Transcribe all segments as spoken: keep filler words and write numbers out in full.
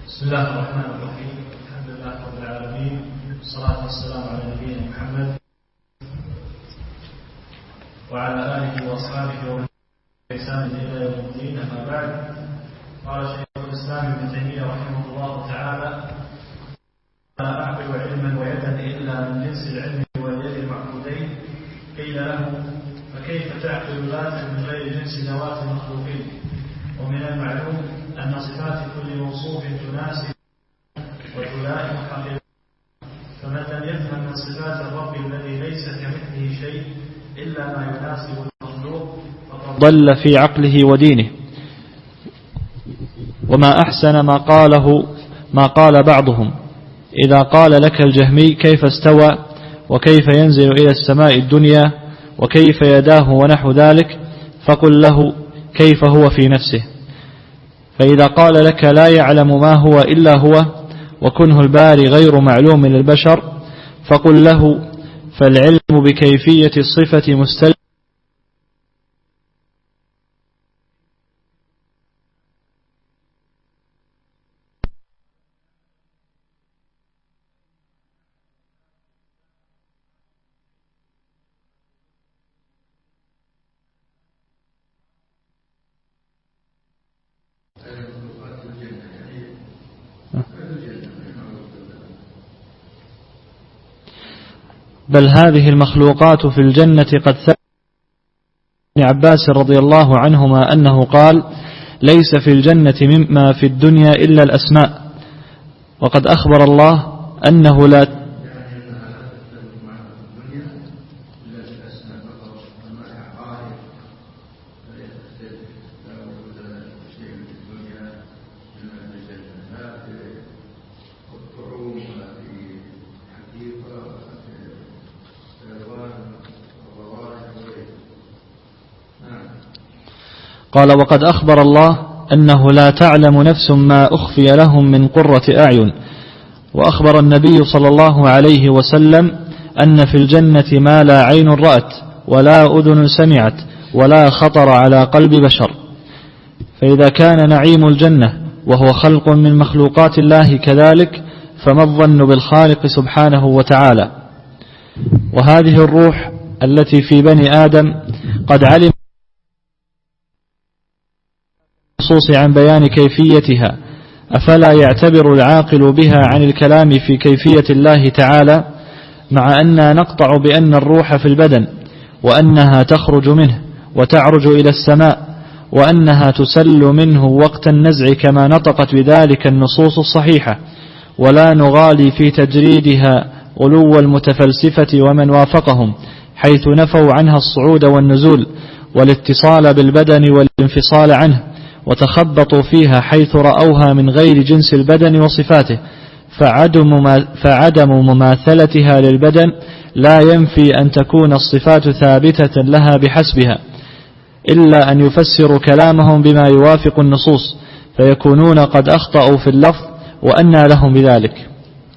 بسم الله الرحمن الرحيم. الحمد لله رب العالمين، والصلاة والسلام على نبينا محمد وعلى آله وأصحابه ومن بإحسان إلى يوم الدين. أما بعد، قال شيخ الإسلام ابن تيمية رحمه الله تعالى: لا أعقل علما ويدا إلا من جنس العلم واليد المعبودين. قيل له: فكيف تعقل ذاتا من غير جنس ذوات المخلوقين؟ ومن المعلوم أن صفات كل موصوف تناسب وتلائم حقيقته، فمن لم يفهم من صفات الرب الذي ليس كمثله شيء إلا ما يناسب المخلوق فقد ضل في عقله ودينه. وما أحسن ما قاله ما قال بعضهم: إذا قال لك الجهمي كيف استوى وكيف ينزل إلى السماء الدنيا وكيف يداه ونحو ذلك، فقل له كيف هو في نفسه. فإذا قال لك لا يعلم ما هو إلا هو وكنه الباري غير معلوم للبشر، فقل له فالعلم بكيفية الصفة مستلزم بل هذه المخلوقات في الجنة قد ثبت ابن عباس رضي الله عنهما أنه قال: ليس في الجنة مما في الدنيا إلا الأسماء. وقد أخبر الله أنه لا قال: وقد أخبر الله أنه لا تعلم نفس ما أخفي لهم من قرة أعين. وأخبر النبي صلى الله عليه وسلم أن في الجنة ما لا عين رأت ولا أذن سمعت ولا خطر على قلب بشر. فإذا كان نعيم الجنة وهو خلق من مخلوقات الله كذلك، فما الظن بالخالق سبحانه وتعالى؟ وهذه الروح التي في بني آدم قد علم النصوص عن بيان كيفيتها، أفلا يعتبر العاقل بها عن الكلام في كيفية الله تعالى، مع أننا نقطع بأن الروح في البدن وأنها تخرج منه وتعرج إلى السماء وأنها تسل منه وقت النزع كما نطقت بذلك النصوص الصحيحة، ولا نغالي في تجريدها غلو المتفلسفة ومن وافقهم، حيث نفوا عنها الصعود والنزول والاتصال بالبدن والانفصال عنه، وتخبطوا فيها حيث رأوها من غير جنس البدن وصفاته. فعدم, فعدم مماثلتها للبدن لا ينفي أن تكون الصفات ثابتة لها بحسبها، إلا أن يفسروا كلامهم بما يوافق النصوص، فيكونون قد أخطأوا في اللفظ، وأنى لهم بذلك.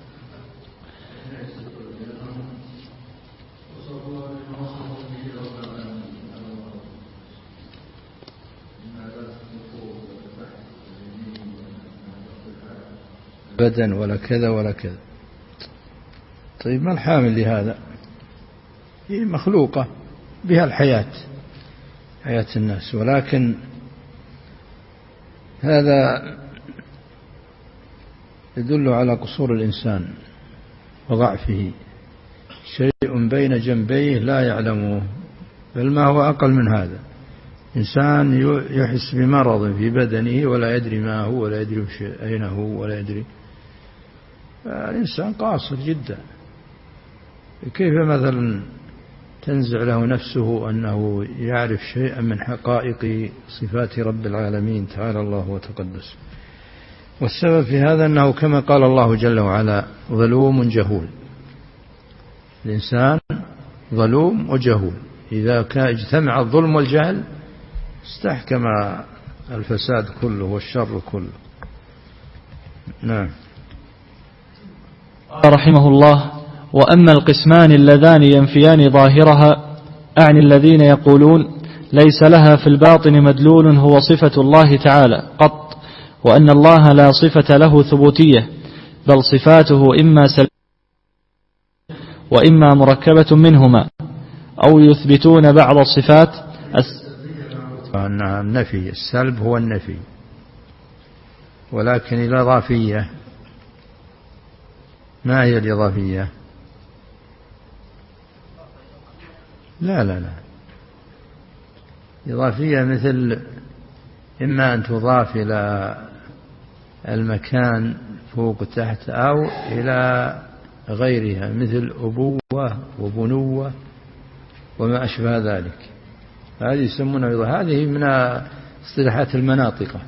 بدن ولا كذا ولا كذا. طيب ما الحامل لهذا؟ هي مخلوقة بها الحياة، حياة الناس، ولكن هذا يدل على قصور الإنسان وضعفه. شيء بين جنبيه لا يعلمه، بل ما هو أقل من هذا. إنسان يحس بمرض في بدنه ولا يدري ما هو ولا يدري أين هو ولا يدري. الإنسان قاصر جدا. كيف مثلا تنزع له نفسه أنه يعرف شيئا من حقائق صفات رب العالمين تعالى الله وتقدس؟ والسبب في هذا أنه كما قال الله جل وعلا: ظلوم جهول. الإنسان ظلوم وجهول، إذا اجتمع الظلم والجهل استحكم الفساد كله والشر كله. نعم. رحمه الله: وأما القسمان اللذان ينفيان ظاهرها، أعني الذين يقولون ليس لها في الباطن مدلول هو صفة الله تعالى قط، وأن الله لا صفة له ثبوتية، بل صفاته إما سلبية وإما مركبة منهما، أو يثبتون بعض الصفات. النفي السلب هو النفي، ولكن الإضافية ما هي الإضافية؟ لا لا لا إضافية مثل إما أن تضاف إلى المكان فوق تحت أو إلى غيرها مثل أبوة وبنوة وما أشبه ذلك، هذه يسمونها إضافة. هذه من اصطلاحات المناطق.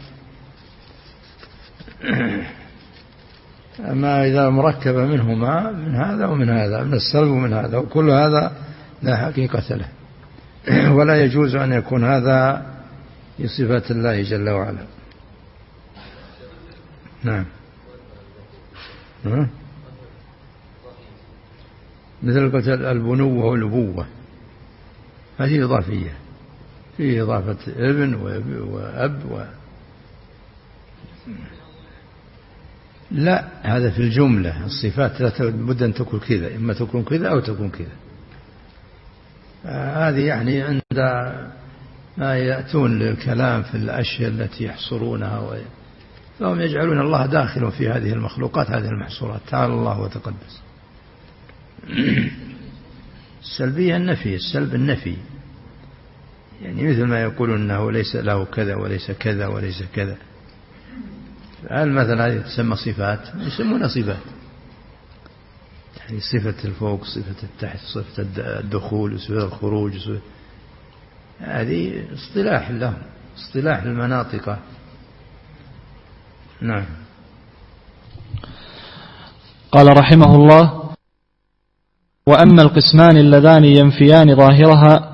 أما إذا مركبة منهما من هذا ومن هذا، من السلب ومن هذا، وكل هذا لا حقيقة له، ولا يجوز أن يكون هذا بصفات الله جل وعلا. نعم. مثل قلت البنوة والأبوة هذه إضافية، فيه إضافة ابن وأب و... لا، هذا في الجملة. الصفات لا بد أن تكون كذا، إما تكون كذا أو تكون كذا. هذه يعني عند ما يأتون للكلام في الأشياء التي يحصرونها و... فهم يجعلون الله داخل في هذه المخلوقات، هذه المحصورات. تعالى الله وتقدس. السلبية النفي، السلب النفي، يعني مثل ما يقولون أنه ليس له كذا وليس كذا وليس كذا. هل مثلا هذه تسمى صفات؟ يسمونها صفات، يعني صفة الفوق، صفة التحت، صفة الدخول، صفة الخروج، صفة... هذه اصطلاح لهم، اصطلاح المناطق. نعم. قال رحمه الله: وأما القسمان اللذان ينفيان ظاهرها،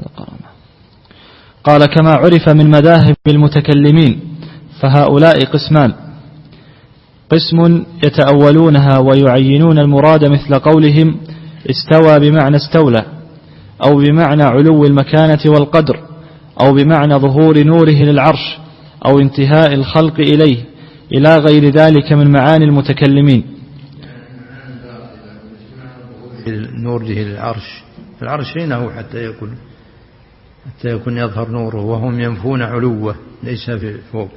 قال: كما عرف من مذاهب المتكلمين فهؤلاء قسمان: قسم يتأولونها ويعينون المراد مثل قولهم استوى بمعنى استولى، أو بمعنى علو المكانة والقدر، أو بمعنى ظهور نوره للعرش، أو انتهاء الخلق إليه، إلى غير ذلك من معاني المتكلمين. نوره للعرش، العرش هنا هو حتى يكون حتى يكون يظهر نوره، وهم ينفون علوه ليس في فوق.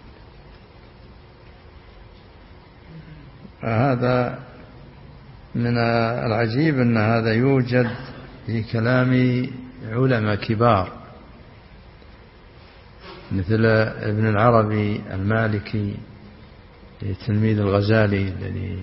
هذا من العجيب أن هذا يوجد في كلام علماء كبار مثل ابن العربي المالكي، تلميذ الغزالي الذي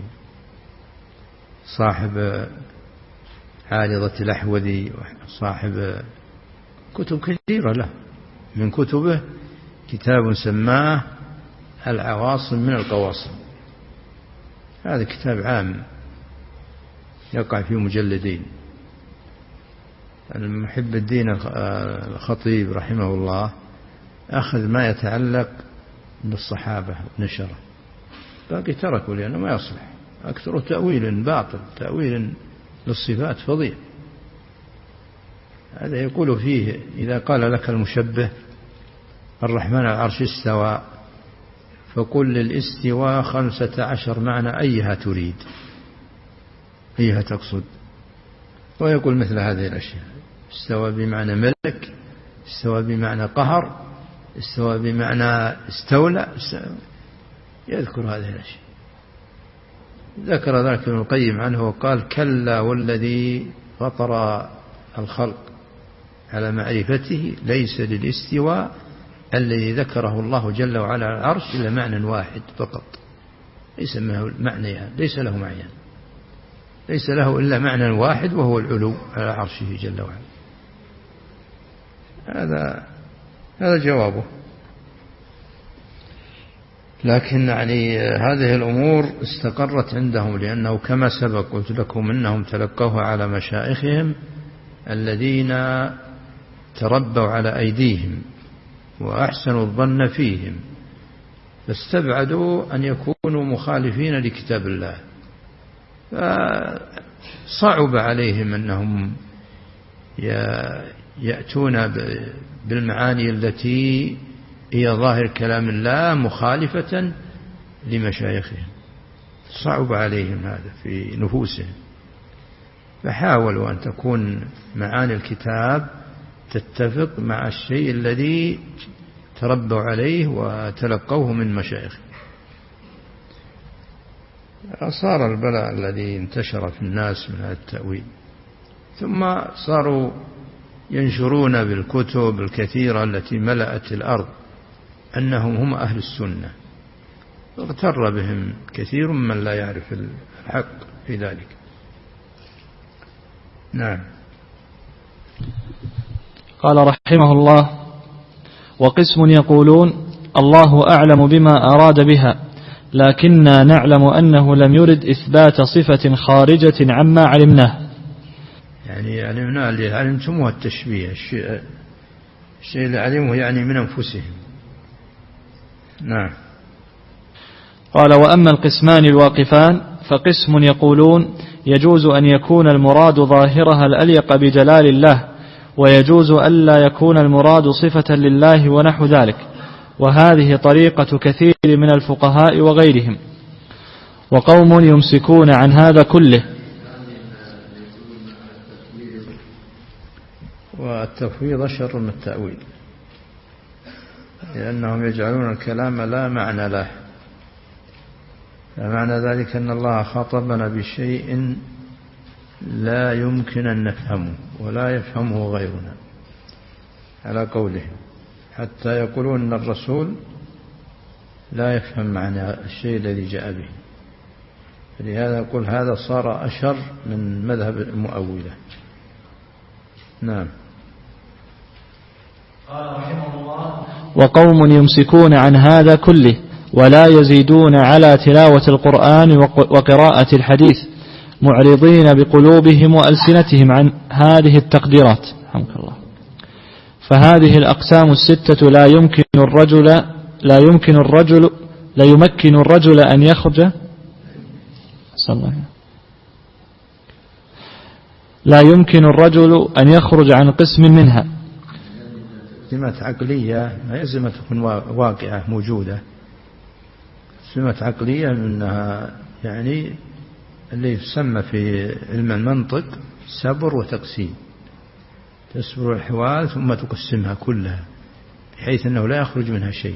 صاحب عارضة الأحوذي، وصاحب كتب كثيرة له. من كتبه كتاب سماه العواصم من القواصم، هذا كتاب عام يقع في مجلدين. المحب الدين الخطيب رحمه الله أخذ ما يتعلق بالصحابة ونشره، باقي تركوا لأنه ما يصلح، أكثر تأويل باطل، تأويل للصفات فظيع. هذا يقول فيه: إذا قال لك المشبه الرحمن على العرش استوى، فقل للاستواء خمسة عشر معنى، أيها تريد، أيها تقصد. ويقول مثل هذه الأشياء: استوى بمعنى ملك، استوى بمعنى قهر، استوى بمعنى استولى، يذكر هذه الأشياء. ذكر ذلك ابن القيم عنه وقال: كلا والذي فطر الخلق على معرفته ليس للاستواء الذي ذكره الله جل وعلا على العرش إلا معنى واحد فقط، ليس له معنيان، ليس له معنيان، ليس له إلا معنى واحد وهو العلو على عرشه جل وعلا. هذا هذا جوابه. لكن يعني هذه الأمور استقرت عندهم، لأنه كما سبق قلت لكم إنهم تلقوها على مشائخهم الذين تربوا على أيديهم وأحسنوا الظن فيهم، فاستبعدوا أن يكونوا مخالفين لكتاب الله، فصعب عليهم أنهم يأتون بالمعاني التي هي ظاهر كلام الله مخالفة لمشايخهم، صعب عليهم هذا في نفوسهم، فحاولوا أن تكون معاني الكتاب تتفق مع الشيء الذي تربوا عليه وتلقوه من مشايخهم. صار البلاء الذي انتشر في الناس من هذا التأويل، ثم صاروا ينشرون بالكتب الكثيرة التي ملأت الأرض أنهم هم أهل السنة، اغتر بهم كثير من لا يعرف الحق في ذلك. نعم. قال رحمه الله: وقسم يقولون الله أعلم بما أراد بها، لكننا نعلم أنه لم يرد إثبات صفة خارجة عما علمناه. يعني علمنا اللي علمتموه التشبيه، الشيء, الشيء اللي علمه يعني من أنفسهم. نعم. قال: وأما القسمان الواقفان فقسم يقولون يجوز أن يكون المراد ظاهرها الأليق بجلال الله، ويجوز ألا يكون المراد صفة لله ونحو ذلك، وهذه طريقة كثير من الفقهاء وغيرهم. وقوم يمسكون عن هذا كله. والتفويض شر من التأويل، لأنهم يجعلون الكلام لا معنى له، فمعنى ذلك أن الله خاطبنا بشيء لا يمكن أن نفهمه ولا يفهمه غيرنا على قولهم، حتى يقولون أن الرسول لا يفهم معنى الشيء الذي جاء به، فلهذا يقول هذا صار أشر من مذهب المؤولة. نعم. قال رحمه الله: وقوم يمسكون عن هذا كله ولا يزيدون على تلاوة القرآن وقراءة الحديث، معرضين بقلوبهم وألسنتهم عن هذه التقديرات. رحمك الله. فهذه الأقسام الستة لا يمكن الرجل لا يمكن الرجل لا يمكن الرجل أن يخرج صلى الله لا يمكن الرجل أن يخرج عن قسم منها. سمة عقلية ما يلزم تكون واقعة موجودة، سمة عقلية منها يعني اللي يسمى في علم المنطق سبر وتقسيم، تسبر الحوال ثم تقسمها كلها بحيث أنه لا يخرج منها شيء،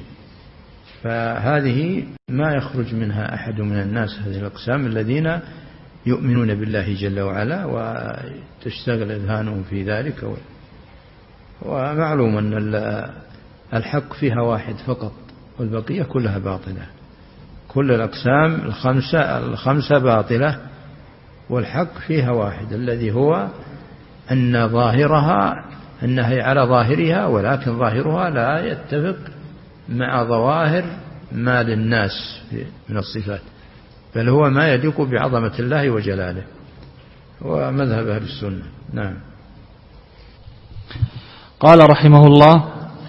فهذه ما يخرج منها أحد من الناس، هذه الأقسام الذين يؤمنون بالله جل وعلا وتشتغل أذهانهم في ذلك. ومعلوم أن الحق فيها واحد فقط والبقية كلها باطلة، كل الأقسام الخمسة الخمسة باطلة والحق فيها واحد الذي هو أن ظاهرها أنها على ظاهرها، ولكن ظاهرها لا يتفق مع ظواهر ما للناس من الصفات، بل هو ما يليق بعظمة الله وجلاله، ومذهب أهل السنة. نعم. قال رحمه الله: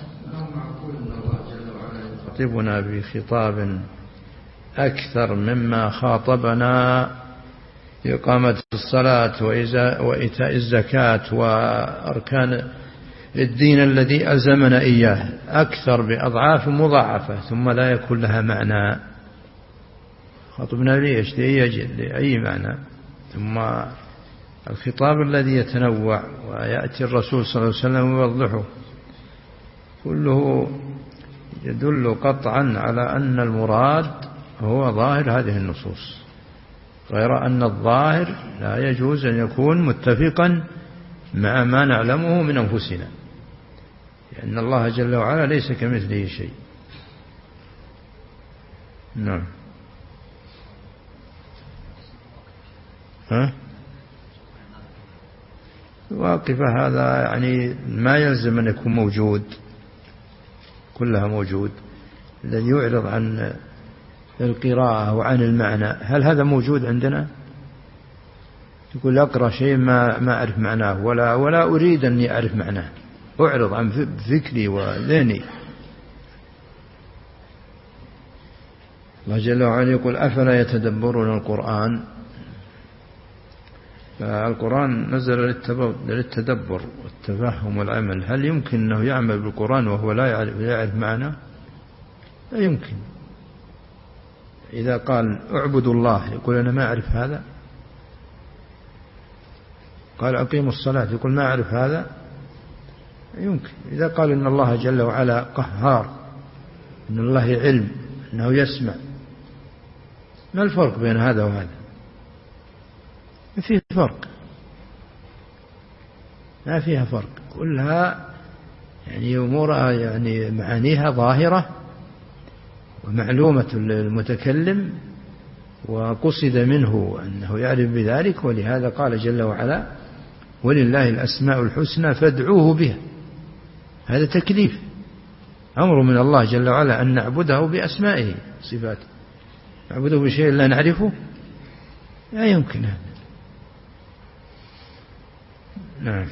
يخاطبنا بخطاب أكثر مما خاطبنا بإقامة الصلاة وإيتاء الزكاة وأركان الدين الذي ألزمنا إياه، أكثر بأضعاف مضاعفة، ثم لا يكون لها معنى. خاطبنا ليش؟ لأي معنى؟ ثم الخطاب الذي يتنوع ويأتي الرسول صلى الله عليه وسلم ويوضحه كله يدل قطعا على أن المراد هو ظاهر هذه النصوص، غير أن الظاهر لا يجوز أن يكون متفقا مع ما نعلمه من أنفسنا، لأن الله جل وعلا ليس كمثله شيء. نعم. ها؟ واقفة هذا يعني ما يلزم أن يكون موجود، كلها موجود. الذي يعرض عن القراءة وعن المعنى، هل هذا موجود عندنا؟ يقول أقرأ شيء ما ما أعرف معناه ولا ولا أريد أني أعرف معناه، أعرض عن فكري وذهني. الله جل وعلا يقول: أفلا يتدبرون القرآن؟ فالقرآن نزل للتدبر والتفهم والعمل، هل يمكن أنه يعمل بالقرآن وهو لا يعرف معنى؟ لا يمكن. إذا قال اعبدوا الله يقول أنا ما أعرف هذا. قال أقيموا الصلاة يقول ما أعرف هذا. يمكن. إذا قال إن الله جل وعلا قهار، إن الله علم، إنه يسمع، ما الفرق بين هذا وهذا؟ ما فيه فرق، ما فيها فرق، كلها يعني أمورها يعني معانيها ظاهرة ومعلومة للمتكلم، وقصد منه أنه يعرف بذلك. ولهذا قال جل وعلا ولله الأسماء الحسنى فادعوه بها. هذا تكليف، أمر من الله جل وعلا أن نعبده بأسمائه صفاته. نعبده بشيء لا نعرفه لا يمكن هذا. نعم.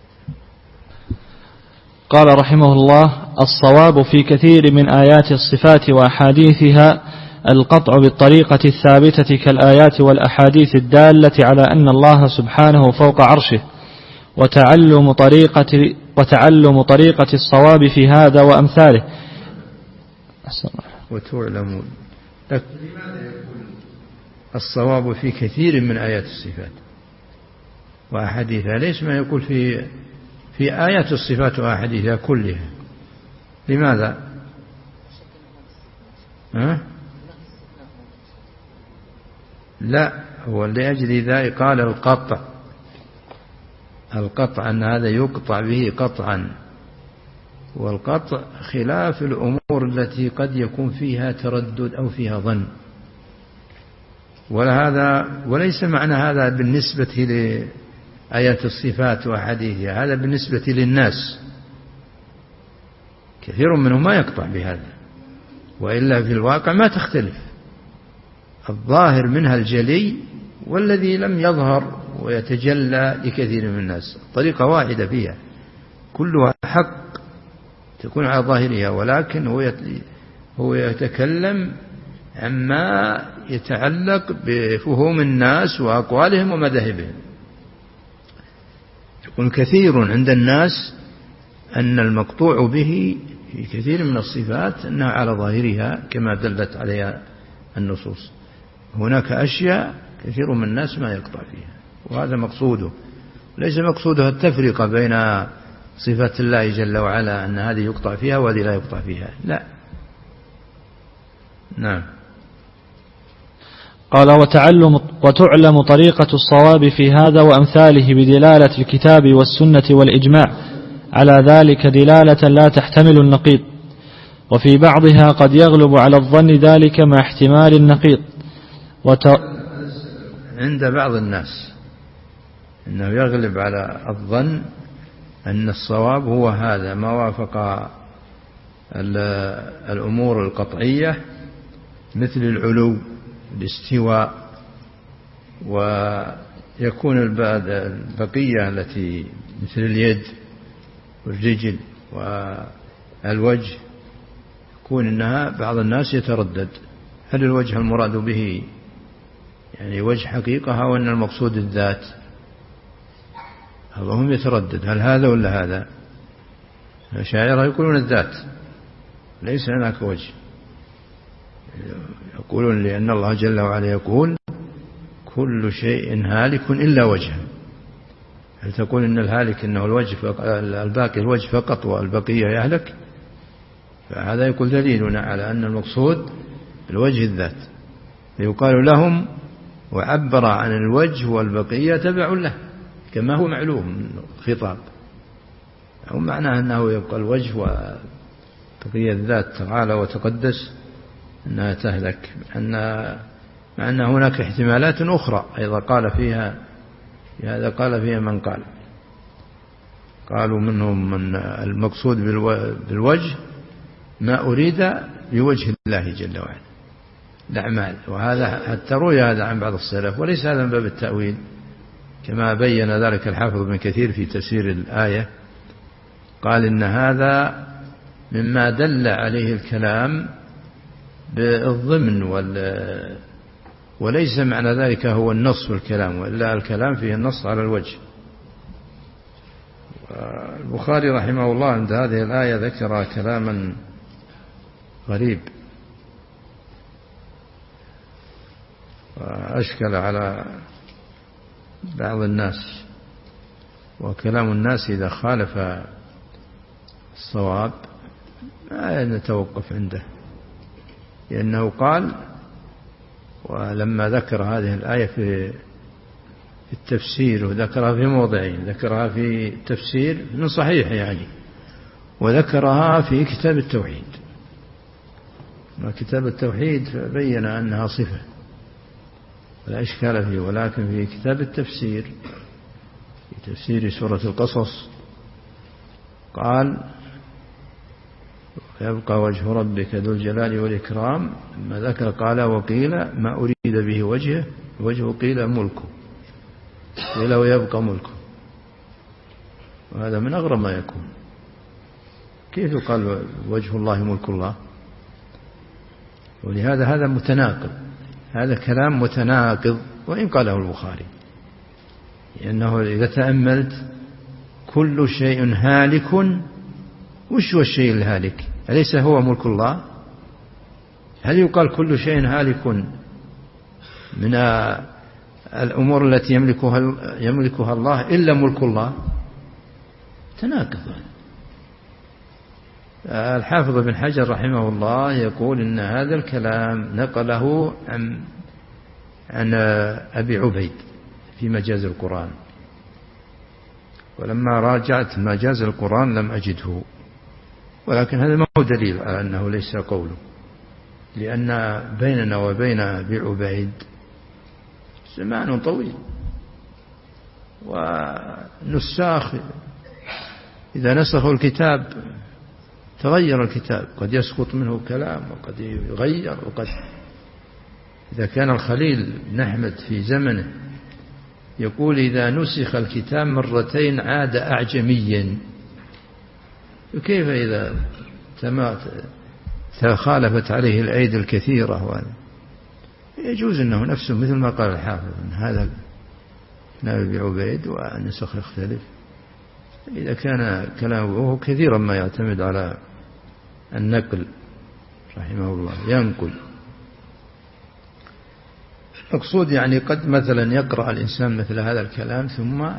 قال رحمه الله: الصواب في كثير من آيات الصفات وأحاديثها القطع بالطريقة الثابتة كالآيات والأحاديث الدالة على أن الله سبحانه فوق عرشه، وتعلم طريقة, وتعلم طريقة الصواب في هذا وأمثاله. وتعلم الصواب في كثير من آيات الصفات وأحاديثها، ليس ما يقول في في آيات الصفات وأحاديثها كلها. لماذا؟ أه؟ لا، هو لأجل ذلك قال القطع، القطع أن هذا يقطع به قطعا، والقطع خلاف الأمور التي قد يكون فيها تردد أو فيها ظن. ولهذا وليس معنى هذا بالنسبة لآيات الصفات وحديثها، هذا بالنسبة للناس، كثير منهم ما يقطع بهذا، وإلا في الواقع ما تختلف. الظاهر منها الجلي والذي لم يظهر ويتجلى لكثير من الناس، طريقة واحدة فيها كلها حق تكون على ظاهرها، ولكن هو هو يتكلم عما يتعلق بفهوم الناس وأقوالهم ومذاهبهم. يكون كثير عند الناس أن المقطوع به في كثير من الصفات أنها على ظاهرها كما دلت عليها النصوص. هناك أشياء كثير من الناس ما يقطع فيها، وهذا مقصوده، ليس مقصوده التفرقة بين صفات الله جل وعلا أن هذه يقطع فيها وهذه لا يقطع فيها، لا. نعم. قال: وتعلم وتعلم طريقة الصواب في هذا وأمثاله بدلالة الكتاب والسنة والإجماع على ذلك دلالة لا تحتمل النقيض، وفي بعضها قد يغلب على الظن ذلك مع احتمال النقيض. وت... عند بعض الناس أنه يغلب على الظن أن الصواب هو هذا ما وافق الأمور القطعية مثل العلو، الاستواء، ويكون البقية التي مثل اليد والرجل والوجه يكون إنها بعض الناس يتردد، هل الوجه المراد به يعني وجه حقيقة أو أن المقصود الذات؟ هم يتردد هل هذا ولا هذا. الأشاعرة يقولون الذات ليس هناك وجه، يقولون لأن الله جل وعلا يقول كل شيء هالك إلا وجهه. هل تقول إن الهالك إنه الوجه الباقي الوجه فقط والبقية يهلك؟ فهذا يقول دليلنا على أن المقصود الوجه الذات. يقال لهم وعبر عن الوجه والبقية تبع له كما هو معلوم خطاب، أو معناه أنه يبقى الوجه وبقية الذات تعالى وتقدس أنها تهلك، أن مع أن هناك احتمالات أخرى أيضا قال فيها، هذا قال فيها من قال قالوا منهم من المقصود بالوجه ما أريد بوجه الله جل وعلا الأعمال، وهذا حتى روي هذا عن بعض السلف، وليس هذا من باب التأويل كما بين ذلك الحافظ ابن كثير في تفسير الآية، قال إن هذا مما دل عليه الكلام بالضمن وال وليس معنى ذلك هو النص في الكلام، وإلا الكلام فيه النص على الوجه. البخاري رحمه الله عند هذه الآية ذكر كلاما غريب، وأشكل على بعض الناس، وكلام الناس إذا خالف الصواب ما نتوقف عنده، لأنه قال ولما ذكر هذه الآية في التفسير، وذكرها في موضعين، ذكرها في تفسير من صحيح يعني، وذكرها في كتاب التوحيد. كتاب التوحيد بين أنها صفة لا إشكال فيه، ولكن في كتاب التفسير في تفسير سورة القصص قال يبقى وجه ربك ذو الجلال والإكرام، ما ذكر قال وقيل ما أريد به وجهه وجهه قيل ملكه، قيل ويبقى ملكه، وهذا من أغرب ما يكون. كيف يقال وجه الله ملك الله؟ ولهذا هذا متناقض، هذا كلام متناقض وإن قاله البخاري، لأنه إذا تأملت كل شيء هالك، وش هو الشيء الهالك؟ أليس هو ملك الله؟ هل يقال كل شيء هالك من الأمور التي يملكها يملكها الله إلا ملك الله؟ تناقض. الحافظ بن حجر رحمه الله يقول إن هذا الكلام نقله عن عن أبي عبيد في مجاز القرآن، ولما راجعت مجاز القرآن لم أجده، ولكن هذا ما هو دليل على أنه ليس قوله، لأن بيننا وبين أبي عبيد زمان طويل، ونساخ إذا نسخوا الكتاب تغير الكتاب، قد يسقط منه كلام وقد يغير، وقد إذا كان الخليل بن أحمد في زمنه يقول إذا نسخ الكتاب مرتين عاد أعجميا، وكيف إذا تخالفت عليه الأيدي الكثيرة؟ يجوز أنه نفسه مثل ما قال الحافظ أن هذا نبي عبيد والنسخ يختلف. إذا كان كلامه كثيرا ما يعتمد على النقل رحمه الله ينقل. المقصود يعني قد مثلا يقرأ الإنسان مثل هذا الكلام ثم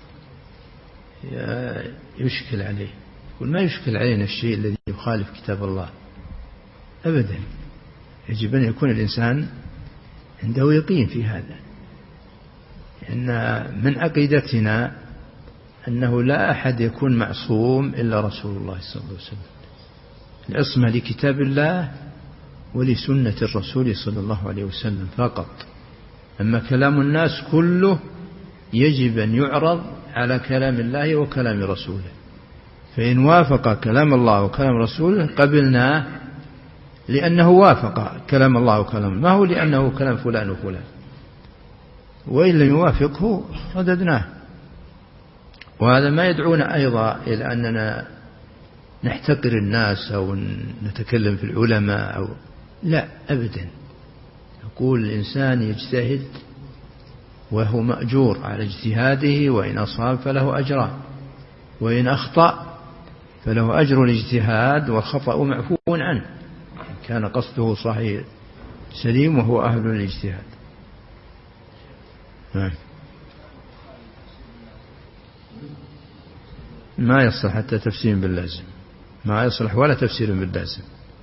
يشكل عليه، يقول ما يشكل علينا الشيء الذي يخالف كتاب الله أبدا. يجب أن يكون الإنسان عنده يقين في هذا، لأن من عقيدتنا أنه لا أحد يكون معصوم إلا رسول الله صلى الله عليه وسلم، العصمة لكتاب الله ولسنة الرسول صلى الله عليه وسلم فقط. أما كلام الناس كله يجب أن يعرض على كلام الله وكلام رسوله، فإن وافق كلام الله وكلام رسوله قبلناه لأنه وافق كلام الله وكلام، ما هو لأنه كلام فلان وفلان، وإن لم يوافقه رددناه. وهذا ما يدعونا أيضا إلى أننا نحتقر الناس أو نتكلم في العلماء أو لا أبدا. نقول الإنسان يجتهد وهو مأجور على اجتهاده، وإن أصاب فله أجران، وإن أخطأ فله أجر الاجتهاد والخطأ معفو عنه، كان قصده صحيح سليم وهو أهل الاجتهاد. ما يصلح حتى تفسير باللازم، ما يصلح ولا تفسير باللازم.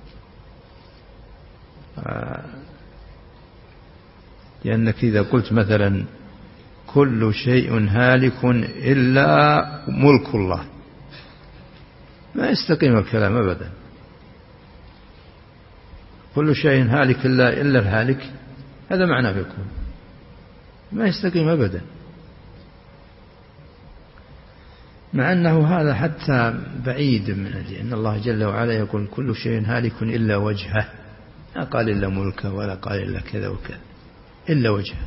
لأنك إذا قلت مثلا كل شيء هالك إلا ملك الله ما يستقيم الكلام أبدا. كل شيء هالك إلا إلا الهالك، هذا معنى بيكون ما يستقيم أبدا، مع أنه هذا حتى بعيد من لأن الله جل وعلا يقول كل شيء هالك إلا وجهه، ما قال إلا ملكه ولا قال إلا كذا وكذا، إلا وجهه.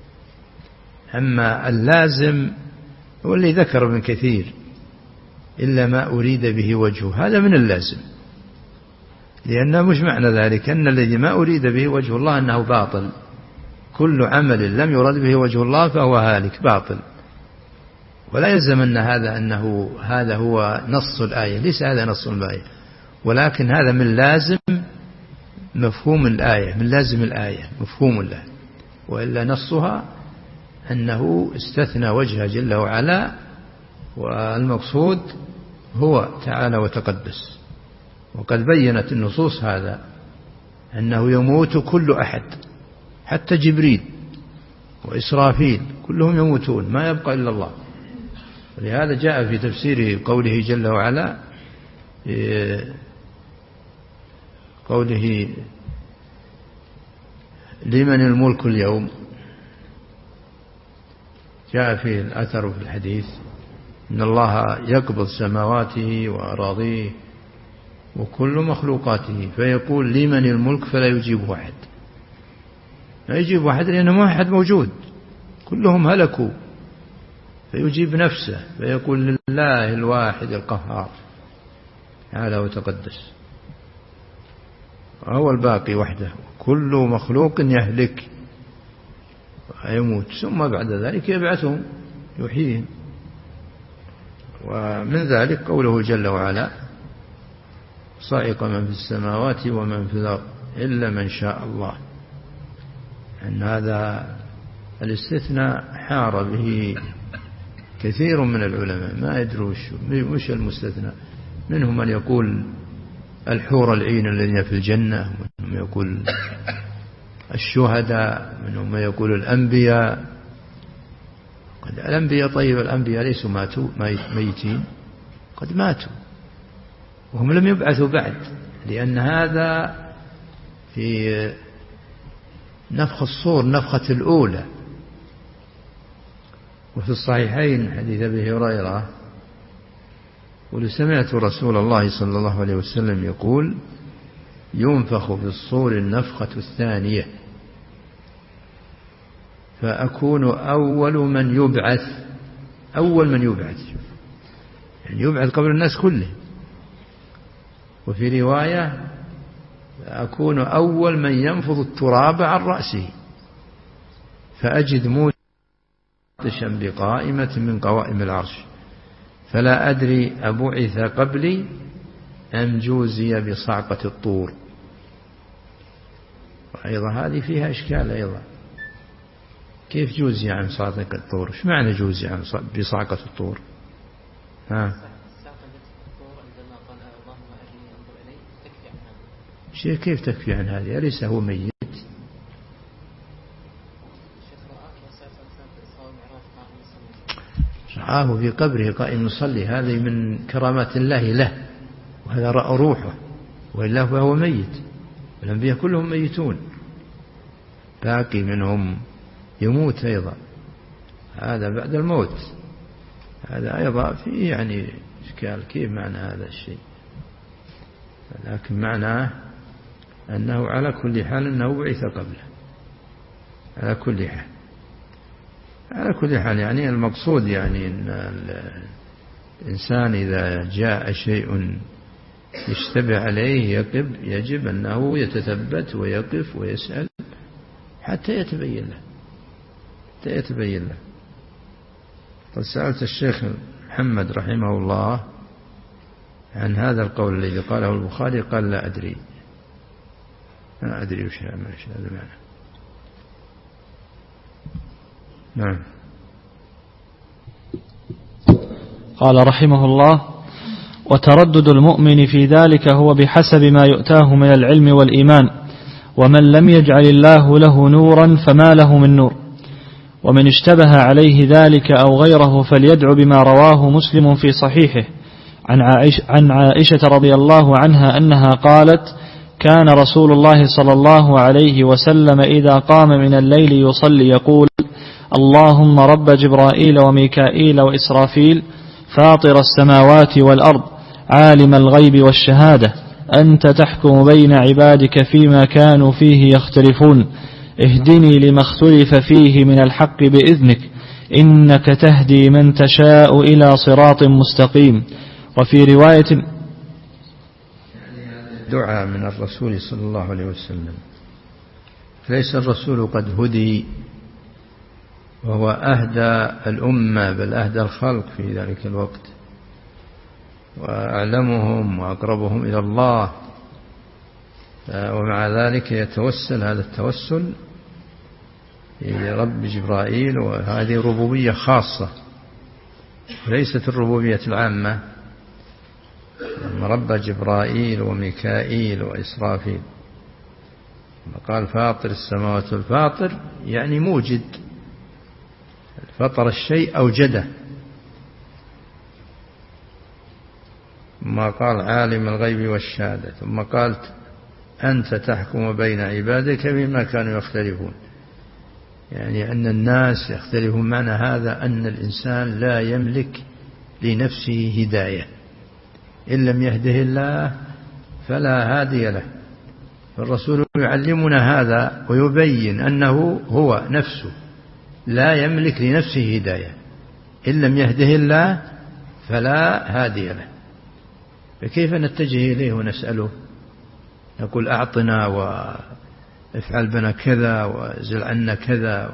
أما اللازم هو اللي ذكر ابن كثير إلا ما أريد به وجهه، هذا من اللازم، لأنه مش معنى ذلك أن الذي ما أريد به وجه الله أنه باطل. كل عمل لم يرد به وجه الله فهو هالك باطل، ولا يلزم أن هذا أنه هذا هو نص الآية، ليس هذا نص الآية، ولكن هذا من لازم مفهوم الآية، من لازم الآية مفهوم الله. وإلا نصها أنه استثنى وجهه جل وعلا، والمقصود هو تعالى وتقدس. وقد بينت النصوص هذا، أنه يموت كل أحد حتى جبريل وإسرافيل كلهم يموتون، ما يبقى إلا الله. ولهذا جاء في تفسيره قوله جل وعلا قوله لمن الملك اليوم، جاء في الأثر في الحديث إن الله يقبض سماواته وأراضيه وكل مخلوقاته فيقول لمن الملك، فلا يجيب أحد، لا يجيب أحد لأنه ما أحد موجود، كلهم هلكوا، فيجيب نفسه فيقول لله الواحد القهار تعالى وتقدس، هو الباقي وحده، كل مخلوق يهلك ويموت، ثم بعد ذلك يبعثهم يحييهم. ومن ذلك قوله جل وعلا صائق من في السماوات ومن في الأرض إلا من شاء الله، أن هذا الاستثناء حار به كثير من العلماء، ما يدروا وش المستثنى. منهم من يقول الحور العين الذين في الجنة، منهم يقول الشهداء، منهم من يقول الأنبياء. قد الأنبياء طيب الأنبياء ليسوا ماتوا ميتين، قد ماتوا وهم لم يبعثوا بعد، لأن هذا في نفخ الصور نفخة الأولى. وفي الصحيحين حديث أبي هريرة قل سمعت رسول الله صلى الله عليه وسلم يقول ينفخ في الصور النفخة الثانية فأكون أول من يبعث، أول من يبعث يعني يبعث قبل الناس كله. وفي رواية أكون أول من ينفض التراب عن رأسه فأجد موسى بقائمة من قوائم العرش فلا أدري أبعث قبلي أم جوزي بصعقة الطور. أيضا هذه فيها إشكال أيضا، كيف جوزي عن صعقة الطور؟ إيش معنى جوزي عن بصعقة الطور؟ ها شيء كيف تكفي عن هذه؟ أليس هو ميت؟ رآه في قبره قائم يصلي، هذه من كرامات الله له، وهذا رأى روحه، وإلا فهو ميت. الأنبياء كلهم ميتون، باقي منهم يموت أيضا، هذا بعد الموت، هذا أيضا فيه يعني إشكال، كيف معنى هذا الشيء؟ لكن معناه أنه على كل حال أنه بعث قبله، على كل حال على كل حال يعني المقصود يعني أن الإنسان إذا جاء شيء يشتبه عليه يقف يجب أنه يتثبت ويقف ويسأل حتى يتبين له حتى يتبين له. قد سألت الشيخ محمد رحمه الله عن هذا القول الذي قاله البخاري، قال لا أدري، لا أدري وش هذا المعنى. نعم. قال رحمه الله: وتردد المؤمن في ذلك هو بحسب ما يؤتاه من العلم والإيمان، ومن لم يجعل الله له نورا فما له من نور. ومن اشتبه عليه ذلك أو غيره فليدع بما رواه مسلم في صحيحه عن عائشة, عن عائشة رضي الله عنها أنها قالت: كان رسول الله صلى الله عليه وسلم إذا قام من الليل يصلي يقول: اللهم رب جبرائيل وميكائيل وإسرافيل فاطر السماوات والأرض عالم الغيب والشهادة أنت تحكم بين عبادك فيما كانوا فيه يختلفون اهدني لما اختلف فيه من الحق بإذنك إنك تهدي من تشاء إلى صراط مستقيم. وفي رواية: دعاء من الرسول صلى الله عليه وسلم، ليس الرسول قد هدي وهو أهدى الأمة بل أهدى الخلق في ذلك الوقت وأعلمهم وأقربهم إلى الله، ومع ذلك يتوسل هذا التوسل رب جبرائيل، وهذه ربوبية خاصة ليست الربوبية العامة. رب جبرائيل وميكائيل وإسرافيل. قال فاطر السماوات والفاطر يعني موجد، فطر الشيء أوجده. ثم قال عالم الغيب والشهادة. ثم قال أنت تحكم بين عبادك بما كانوا يختلفون، يعني أن الناس يختلفون. معنى هذا أن الإنسان لا يملك لنفسه هداية، إن لم يهده الله فلا هادي له. فالرسول يعلمنا هذا ويبين أنه هو نفسه لا يملك لنفسه هداية، إن لم يهده الله فلا هادي له. فكيف نتجه إليه ونسأله؟ نقول أعطنا وافعل بنا كذا وزل عنا كذا.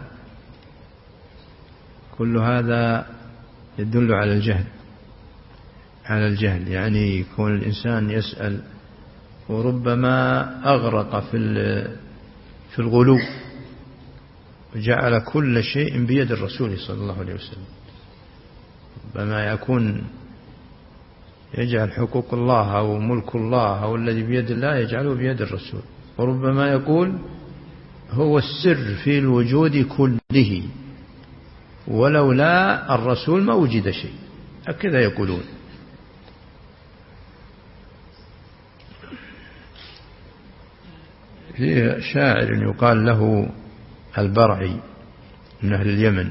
كل هذا يدل على الجهل، على الجهل. يعني يكون الإنسان يسأل وربما أغرق في في الغلو وجعل كل شيء بيد الرسول صلى الله عليه وسلم. ربما يكون يجعل حقوق الله أو ملك الله أو الذي بيد الله يجعله بيد الرسول. وربما يقول هو السر في الوجود كله، ولولا الرسول ما وجد شيء. هكذا يقولون. في شاعر يقال له البرعي من أهل اليمن،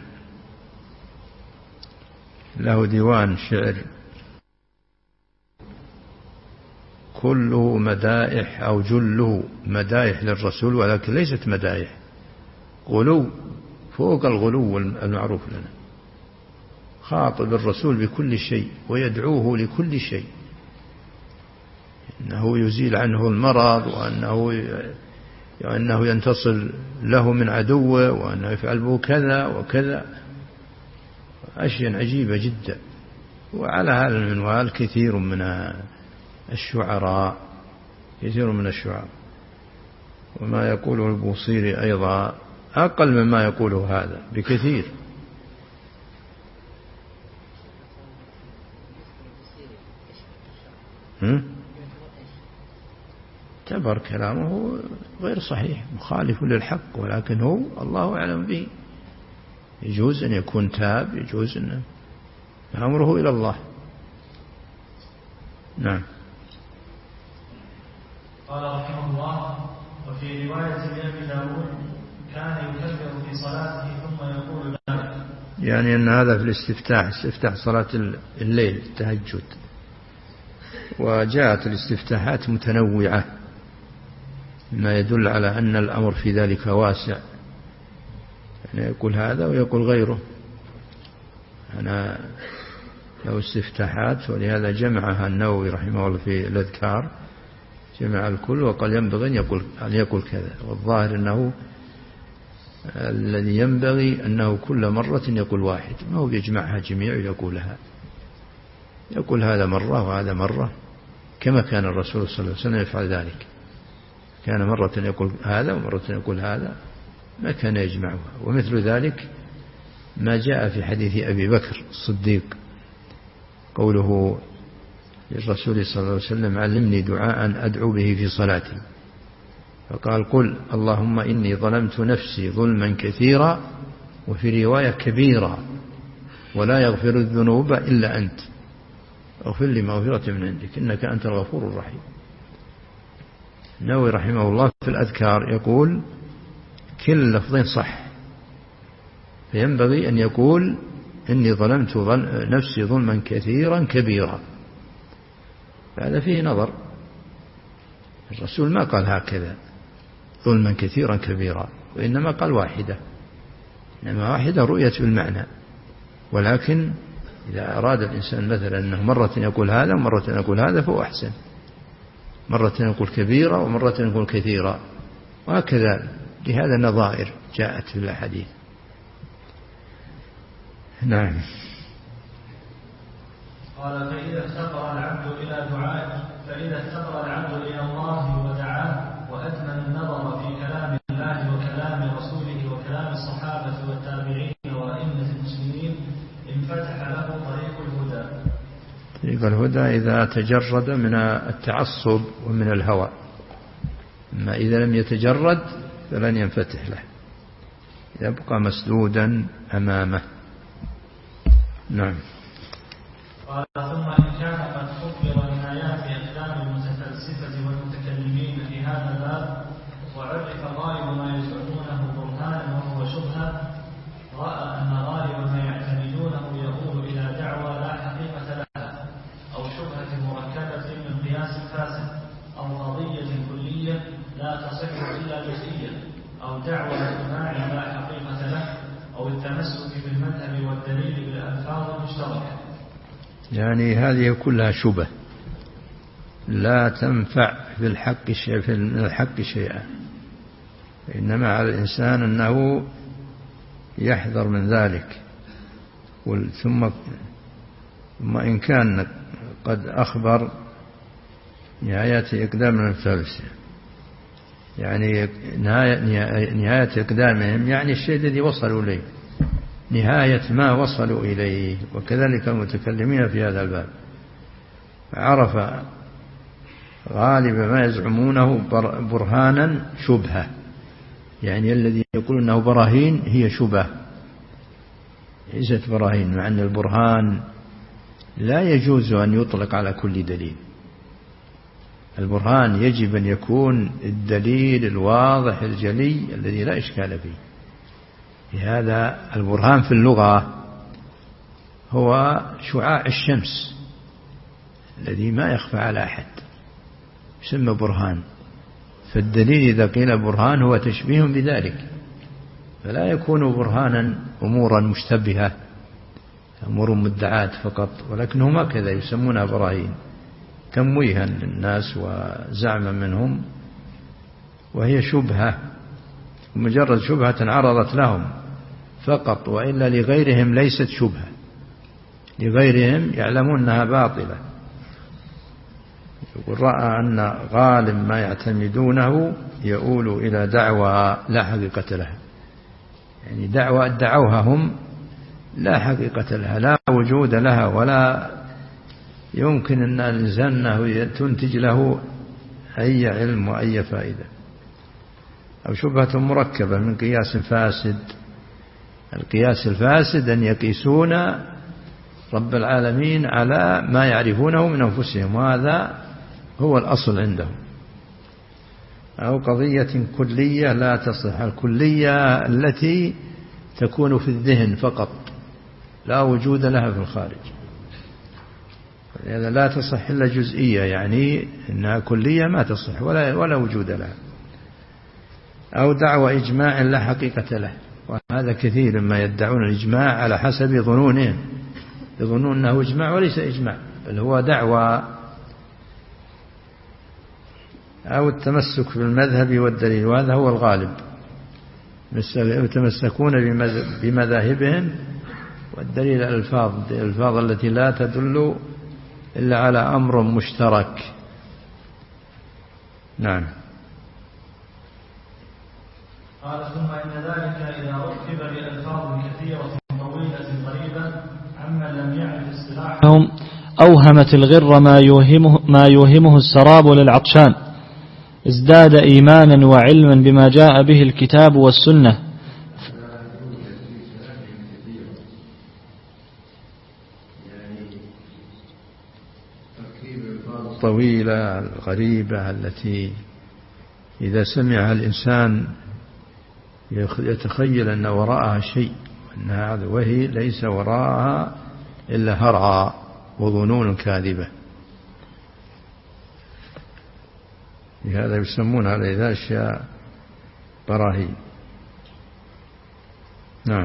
له ديوان شعر كله مدائح أو جله مدائح للرسول، ولكن ليست مدائح، غلو فوق الغلو المعروف لنا. خاطب الرسول بكل شيء ويدعوه لكل شيء، أنه يزيل عنه المرض، وأنه وأنه ينتصر له من عدوه، وأنه يفعل به كذا وكذا. أشياء عجيبة جدا. وعلى هذا المنوال كثير من الشعراء كثير من الشعراء وما يقوله البوصيري أيضا أقل مما يقوله هذا بكثير. اعتبر كلامه غير صحيح مخالف للحق، ولكن هو الله أعلم به. يجوز أن يكون تاب، يجوز أن أمره إلى الله. نعم. قال رحمه الله: وفي رواية لأبي داود كان يكبر في صلاته ثم يقول ذلك، يعني أن هذا في الاستفتاح، استفتاح صلاة الليل التهجد. وجاءت الاستفتاحات متنوعة ما يدل على أن الأمر في ذلك واسع، يعني يقول هذا ويقول غيره. أنا له استفتاحات، ولهذا جمعها النووي رحمه الله في الأذكار، جمع الكل وقال ينبغي أن يقول, أن يقول كذا. والظاهر أنه الذي ينبغي أنه كل مرة يقول واحد، ما هو يجمعها جميع يقولها، يقول هذا مرة وهذا مرة، كما كان الرسول صلى الله عليه وسلم يفعل ذلك. كان مرة يقول هذا ومرة يقول هذا، ما كان يجمعها. ومثل ذلك ما جاء في حديث أبي بكر الصديق قوله للرسول صلى الله عليه وسلم: علمني دعاء أدعو به في صلاتي. فقال: قل اللهم إني ظلمت نفسي ظلما كثيرا، وفي رواية كبيرا، ولا يغفر الذنوب إلا أنت، اغفر لي مغفرة من عندك إنك أنت الغفور الرحيم. النووي رحمه الله في الأذكار يقول كل لفظين صح، فينبغي أن يقول إني ظلمت نفسي ظلما كثيرا كبيرا. فهذا فيه نظر، الرسول ما قال هكذا ظلما كثيرا كبيرا، وإنما قال واحدة، إنما واحدة رؤية بالمعنى. ولكن إذا أراد الإنسان مثلا أنه مرة يقول هذا ومرة يقول هذا فهو أحسن، مرة يقول كبيرة ومرة يقول كثيرة، وهكذا. لهذا نظائر جاءت في الأحاديث. نعم. قال: فإذا افتقر العبد إلى دعاء فإذا افتقر العبد إلى الله ودعاه، وأتمن النظر في كلام الله وكلام رسوله وكلام كلام الصحابة والتابعين وأئمة المسلمين انفتح له طريق الهدى. طريق الهدى إذا تجرد من التعصب ومن الهوى، أما إذا لم يتجرد فلن ينفتح له، يبقى مسدودا أمامه. نعم. قال ثم إن كان قد خبر من آيات أقدام المتفلسفة والمتكلمين في هذا الباب وعرف غالب ما يزعمونه برهانا وهو شبهة، رأى أن غالب ما يعتمدونه يقول إلى دعوى لا حقيقة لها أو شبهة مركبة من قياس فاسد أو قضية كلية لا تصح إلا جزئيا أو دعوى اجتماع لا حقيقة له أو التمسك بالمذهب والدليل بالألفاظ المشتركة. يعني هذه كلها شبه لا تنفع في الحق شيء في الحق شيئا، إنما على الإنسان أنه يحذر من ذلك. ثم ثم إن كان قد أخبر نهاية إقدام المتفلسفة، يعني نهاية إقدامهم يعني الشيء الذي وصلوا إليه، نهاية ما وصلوا إليه، وكذلك المتكلمين في هذا الباب. عرف غالب ما يزعمونه برهانا شبهة، يعني الذي يقول أنه براهين هي شبهة ليست براهين، مع أن البرهان لا يجوز أن يطلق على كل دليل. البرهان يجب أن يكون الدليل الواضح الجلي الذي لا إشكال فيه. لهذا البرهان في اللغة هو شعاع الشمس الذي ما يخفى على أحد، يسمى برهان. فالدليل إذا قيل برهان هو تشبيه بذلك، فلا يكون برهانا أمورا مشتبهة أمور مدعات فقط، ولكنهم هكذا يسمونها براهين تمويها للناس وزعما منهم، وهي شبهة مجرد شبهة عرضت لهم فقط، وإلا لغيرهم ليست شبهة، لغيرهم يعلمون أنها باطلة. يقول رأى أن غالب ما يعتمدونه يؤول إلى دعوى لا حقيقة لها، يعني دعوى ادعوها هم لا حقيقة لها، لا وجود لها، ولا يمكن أن الإنسان تنتج له أي علم وأي فائدة. أو شبهة مركبة من قياس فاسد. القياس الفاسد أن يقيسون رب العالمين على ما يعرفونه من أنفسهم، وهذا هو الأصل عندهم. أو قضية كلية لا تصح، الكلية التي تكون في الذهن فقط لا وجود لها في الخارج، لهذا لا تصح إلا جزئية، يعني إنها كلية ما تصح ولا, ولا وجود لها. أو دعوى إجماع لا حقيقة له، وهذا كثير ما يدعون الإجماع على حسب ظنونهم، يظنون أنه إجماع وليس إجماع بل هو دعوى. أو التمسك بالمذهب والدليل، وهذا هو الغالب، يتمسكون بمذاهبهم والدليل الألفاظ الألفاظ التي لا تدل إلا على أمر مشترك. نعم. قال ثم إن ذلك إذا ركب بألفاظ كثيرة طويلة قريبة عمن لم يعرف اصطلاحهم أوهمت الغر ما يوهمه, ما يوهمه السراب للعطشان، ازداد إيمانا وعلما بما جاء به الكتاب والسنة. طويلة الغريبة التي إذا سمعها الإنسان يتخيل أن وراءها شيء، وهي ليس وراءها إلا هرعى وظنون كاذبة. لهذا يسمون على ذا أشياء براهين. نعم.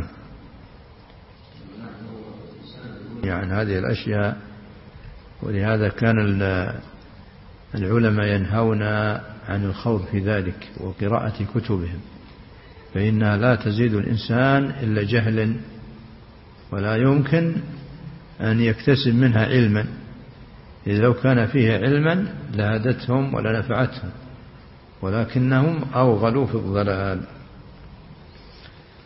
يعني هذه الأشياء، ولهذا كان العلماء ينهون عن الخوض في ذلك وقراءة كتبهم، فإنها لا تزيد الإنسان إلا جهلا، ولا يمكن أن يكتسب منها علما. إذا لو كان فيها علما لهدتهم ولا نفعتهم، ولكنهم أوغلوا في الضلال.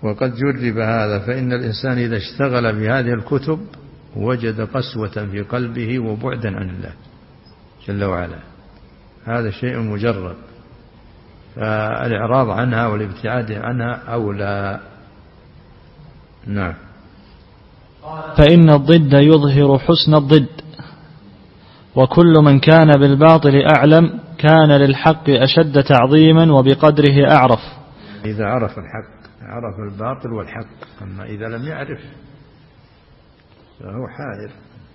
وقد جرب هذا، فإن الإنسان إذا اشتغل بهذه الكتب وجد قسوة في قلبه وبعدا عن الله جل وعلا. هذا شيء مجرب، فالإعراض عنها والابتعاد عنها أولى. نعم. فإن الضد يظهر حسن الضد، وكل من كان بالباطل أعلم كان للحق أشد تعظيما وبقدره أعرف. إذا عرف الحق عرف الباطل والحق، أما إذا لم يعرف فهو حائر.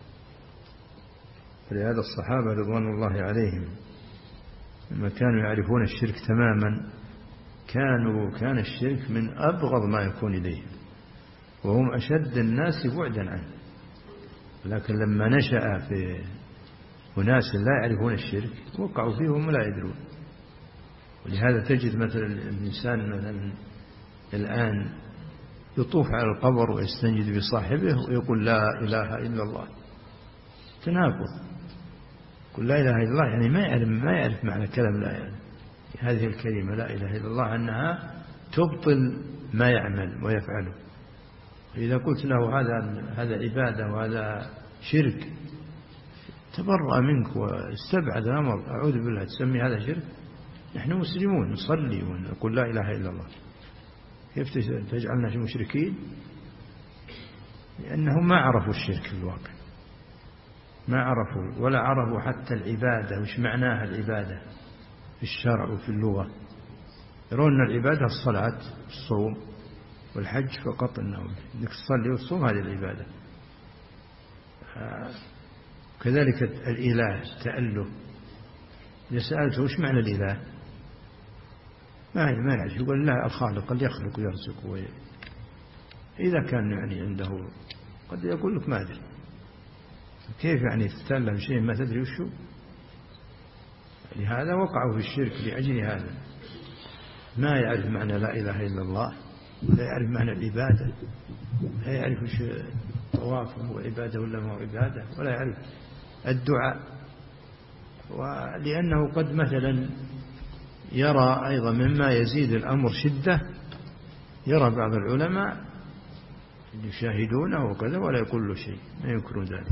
فلهذا الصحابة رضوان الله عليهم لما كانوا يعرفون الشرك تماما كانوا كان الشرك من أبغض ما يكون إليهم، وهم أشد الناس بعدا عنه. لكن لما نشأ في أناس لا يعرفون الشرك وقعوا فيه وهم لا يدرون. ولهذا تجد مثلا الإنسان مثلا الآن يطوف على القبر ويستنجد بصاحبه ويقول لا إله إلا الله، تناقض. يقول لا إله إلا الله يعني ما يعرف ما يعرف معنى كلام لا يعني هذه الكلمة لا إله إلا الله أنها تبطل ما يعمل ويفعله. إذا قلت له هذا هذا عبادة وهذا شرك تبرأ منك واستبعد الأمر. أعوذ بالله، تسمي هذا شرك؟ نحن مسلمون نصلي ونقول لا إله إلا الله، كيف تجعلنا مشركين؟ لأنهم ما عرفوا الشرك في الواقع، ما عرفوا ولا عرفوا حتى العبادة وش معناها العبادة في الشرع وفي اللغة. يرون العبادة الصلاة الصوم والحج فقط، أنه إنك تصلي وتصوم هذه العبادة. كذلك الإله التأله، إذا سألته وش معنى الإله ما ما يعرف، يقول الله الخالق اللي يخلق ويرزق وي... إذا كان يعني عنده قد يقول لك ما أدري. كيف يعني تتعلم شيء ما تدري وشو؟ لهذا وقعوا في الشرك لأجل هذا، ما يعرف معنى لا إله إلا الله، ولا يعرف معنى العبادة، لا يعرف وش طواف هو عبادة ولا ما هو عبادة، ولا يعرف الدعاء. ولأنه قد مثلا يرى أيضا مما يزيد الأمر شدة، يرى بعض العلماء يشاهدونه وكذا ولا يقول له شيء، ما ينكرون ذلك.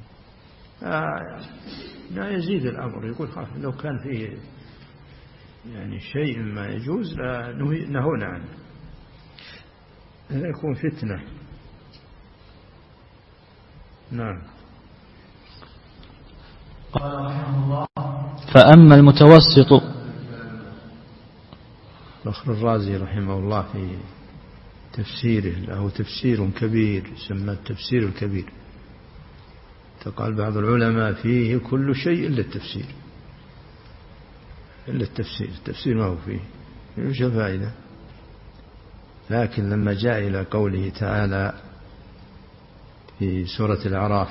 لا يزيد الأمر، يقول خلاص لو كان فيه يعني شيء ما يجوز لا نهونا عنه، لا يكون فتنة. نعم. قال رحمه الله: فأما المتوسط. فخر الرازي رحمه الله في تفسيره له تفسير كبير يسمى التفسير الكبير، فقال بعض العلماء فيه كل شيء إلا التفسير، إلا التفسير، التفسير ما هو فيه وش فائدة. لكن لما جاء إلى قوله تعالى في سورة الأعراف: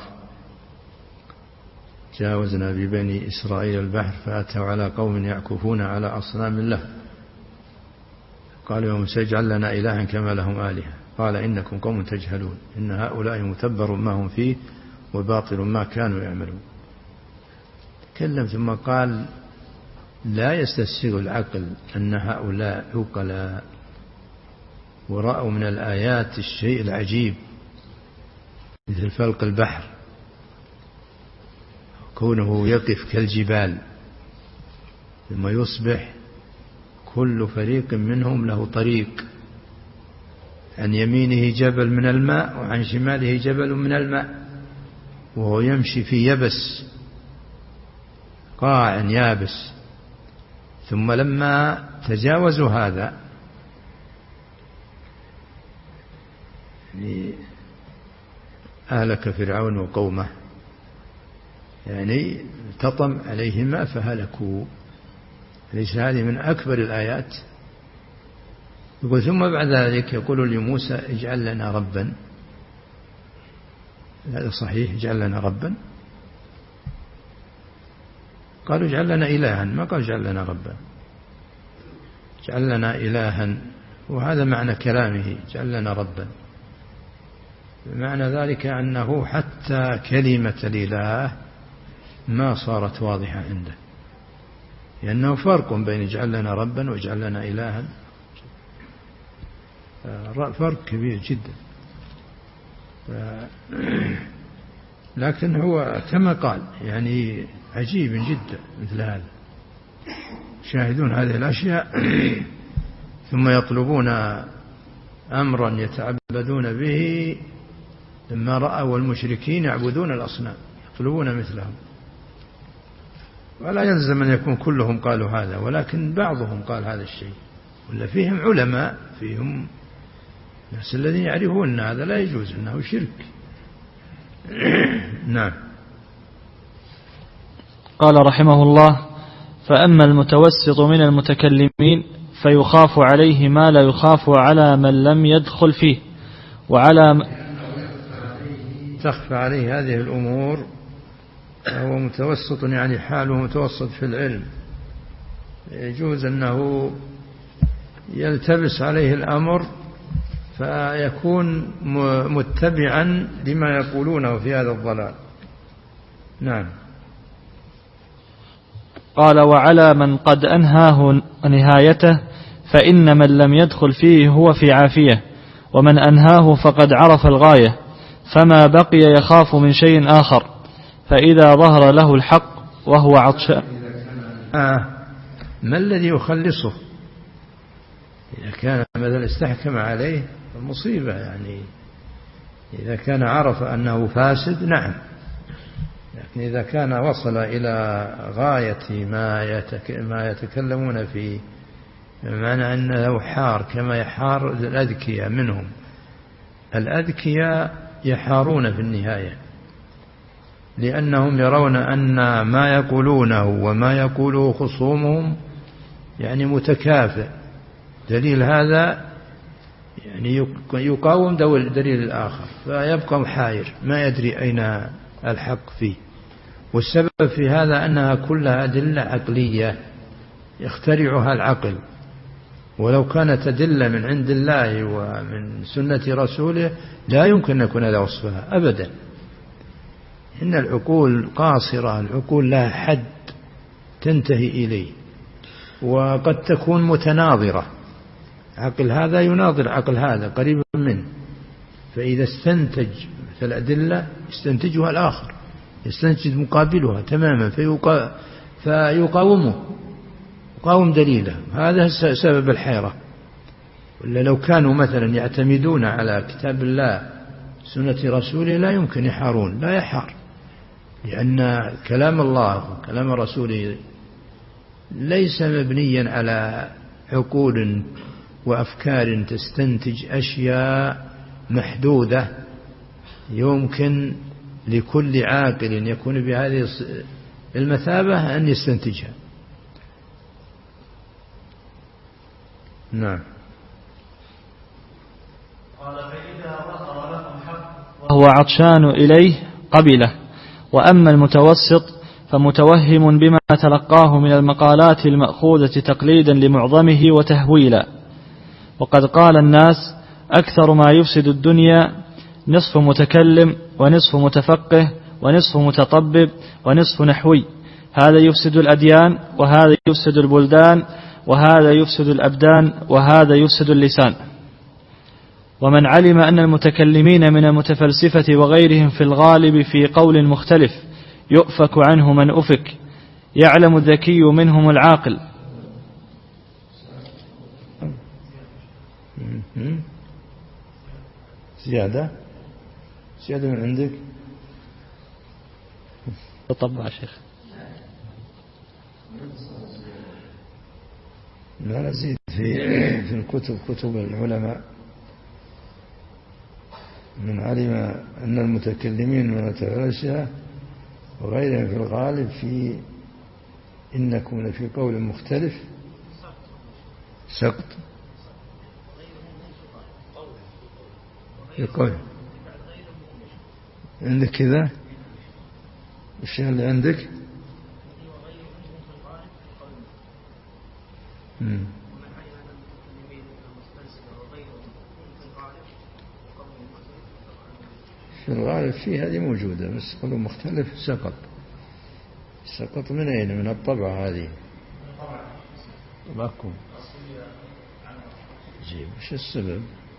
جاوزنا ببني إسرائيل البحر فأتوا على قوم يعكفون على أصنام له قالوا يا موسى اجعل لنا إلها كما لهم آلهة قال إنكم قوم تجهلون إن هؤلاء متبر ما هم فيه وباطل ما كانوا يعملون. تكلم ثم قال: لا يستسيغ العقل أن هؤلاء عقلاء ورأوا من الآيات الشيء العجيب مثل فلق البحر، كونه يقف كالجبال ثم يصبح كل فريق منهم له طريق، عن يمينه جبل من الماء وعن شماله جبل من الماء، وهو يمشي في يبس قاع يابس. ثم لما تجاوزوا هذا يعني أهلك فرعون وقومه، يعني تطم عليهما فهلكوا. ليس هذه من أكبر الآيات؟ يقول ثم بعد ذلك يقول لموسى اجعل لنا ربا. هذا صحيح، اجعل لنا ربا، قالوا اجعل لنا إلها، ما قال اجعل لنا ربا، اجعل لنا إلها، وهذا معنى كلامه اجعل لنا ربا. معنى ذلك أنه حتى كلمة الإله ما صارت واضحة عنده، لأنه فرق بين اجعل لنا ربا واجعل لنا إلها. فرق كبير جدا. لكن هو كما قال يعني عجيب جدا مثل هذا، يشاهدون هذه الأشياء ثم يطلبون أمرا يتعبدون به، لما رأوا المشركين يعبدون الأصنام يطلبون مثلهم. ولا يلزم أن يكون كلهم قالوا هذا، ولكن بعضهم قال هذا الشيء، ولا فيهم علماء، فيهم الناس الذين يعرفون أن هذا لا يجوز، أنه شرك. نعم. قال رحمه الله: فأما المتوسط من المتكلمين فيخاف عليه ما لا يخاف على من لم يدخل فيه، وعلى م... تخفى عليه هذه الأمور، هو متوسط يعني حاله متوسط في العلم، يجوز أنه يلتبس عليه الأمر فيكون متبعا لما يقولونه في هذا الضلال. نعم. قال: وعلى من قد أنهاه نهايته فإن من لم يدخل فيه هو في عافية، ومن أنهاه فقد عرف الغاية، فما بقي يخاف من شيء آخر، فإذا ظهر له الحق وهو عطشان. آه ما الذي يخلصه؟ إذا كان مثلا استحكم عليه المصيبة، يعني إذا كان عرف أنه فاسد نعم، لكن إذا كان وصل إلى غاية ما يتك... ما يتكلمون فيه، بمعنى أنه حار كما يحار الأذكياء منهم. الأذكياء يحارون في النهاية، لأنهم يرون أن ما يقولونه وما يقوله خصومهم يعني متكافئ. دليل هذا يعني يقاوم دليل الآخر، فيبقى محاير ما يدري أين الحق فيه. والسبب في هذا أنها كلها أدلة عقلية يخترعها العقل، ولو كانت أدلة من عند الله ومن سنة رسوله لا يمكن أن يكون هذا وصفها أبدا. إن العقول قاصرة، العقول لها حد تنتهي إليه، وقد تكون متناظرة، عقل هذا يناظر عقل هذا قريب منه، فإذا استنتج مثل الأدلة يستنتجها الآخر، يستنتج مقابلها تماما فيقا... فيقاومه، يقاوم دليله. هذا سبب الحيرة. ولا لو كانوا مثلا يعتمدون على كتاب الله سنة رسوله لا يمكن يحارون، لا يحار، لأن كلام الله وكلام رسوله ليس مبنيا على عقول وأفكار تستنتج أشياء محدودة يمكن لكل عاقل يكون بهذه المثابة أن يستنتجها. نعم. قال: فإذا ظهر له الحق وهو عطشان إليه قبله. وأما المتوسط فمتوهم بما تلقاه من المقالات المأخوذة تقليدا لمعظمه وتهويلا. وقد قال الناس: أكثر ما يفسد الدنيا نصف متكلم ونصف متفقه ونصف متطبب ونصف نحوي، هذا يفسد الأديان وهذا يفسد البلدان وهذا يفسد الأبدان وهذا يفسد اللسان. ومن علم أن المتكلمين من المتفلسفة وغيرهم في الغالب في قول مختلف يؤفك عنه من أفك، يعلم الذكي منهم العاقل. زيادة زيادة من عندك؟ تطبع شيخ. لا نزيد في في الكتب كتب العلماء: من علم أن المتكلمين من الفلاسفة وغيرهم في الغالب في إنكم في قول مختلف سقط في قول. عندك كذا الشيء اللي عندك؟ مم. في الغالب فيه هذه موجودة، بس قول مختلف سقط. سقط من أين؟ من الطبعة هذه. طبعكم جيب. وش السبب؟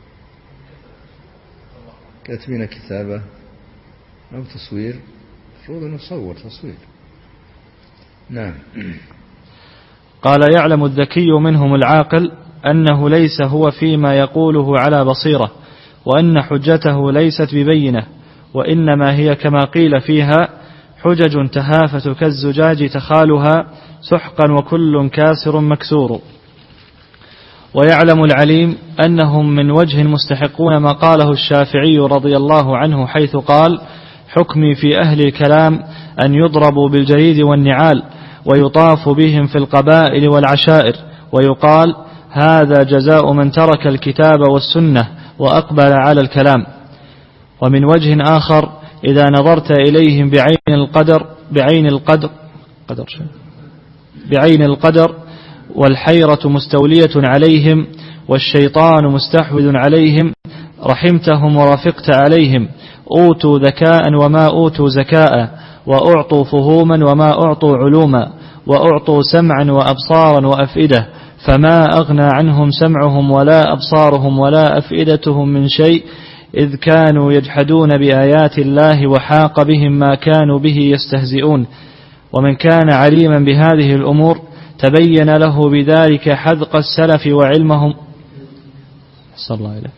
كاتبين كتابة أو تصوير، المفروض أن نصور تصوير. نعم. قال: يعلم الذكي منهم العاقل أنه ليس هو فيما يقوله على بصيرة، وأن حجته ليست ببينة، وإنما هي كما قيل فيها: حجج تهافت كالزجاج تخالها سحقا وكل كاسر مكسور. ويعلم العليم أنهم من وجه مستحقون ما قاله الشافعي رضي الله عنه حيث قال: حكمي في أهل الكلام أن يضربوا بالجريد والنعال ويطاف بهم في القبائل والعشائر، ويقال: هذا جزاء من ترك الكتاب والسنة وأقبل على الكلام. ومن وجه آخر: إذا نظرت إليهم بعين القدر بعين القدر قدر بعين القدر والحيرة مستولية عليهم والشيطان مستحوذ عليهم رحمتهم ورفقت عليهم، أوتوا ذكاء وما أوتوا زكاء، وأعطوا فهوما وما أعطوا علوما، وأعطوا سمعا وأبصارا وأفئدة، فما أغنى عنهم سمعهم ولا أبصارهم ولا أفئدتهم من شيء، إذ كانوا يجحدون بآيات الله وحاق بهم ما كانوا به يستهزئون. ومن كان عليما بهذه الأمور تبين له بذلك حذق السلف وعلمهم صلى الله عليه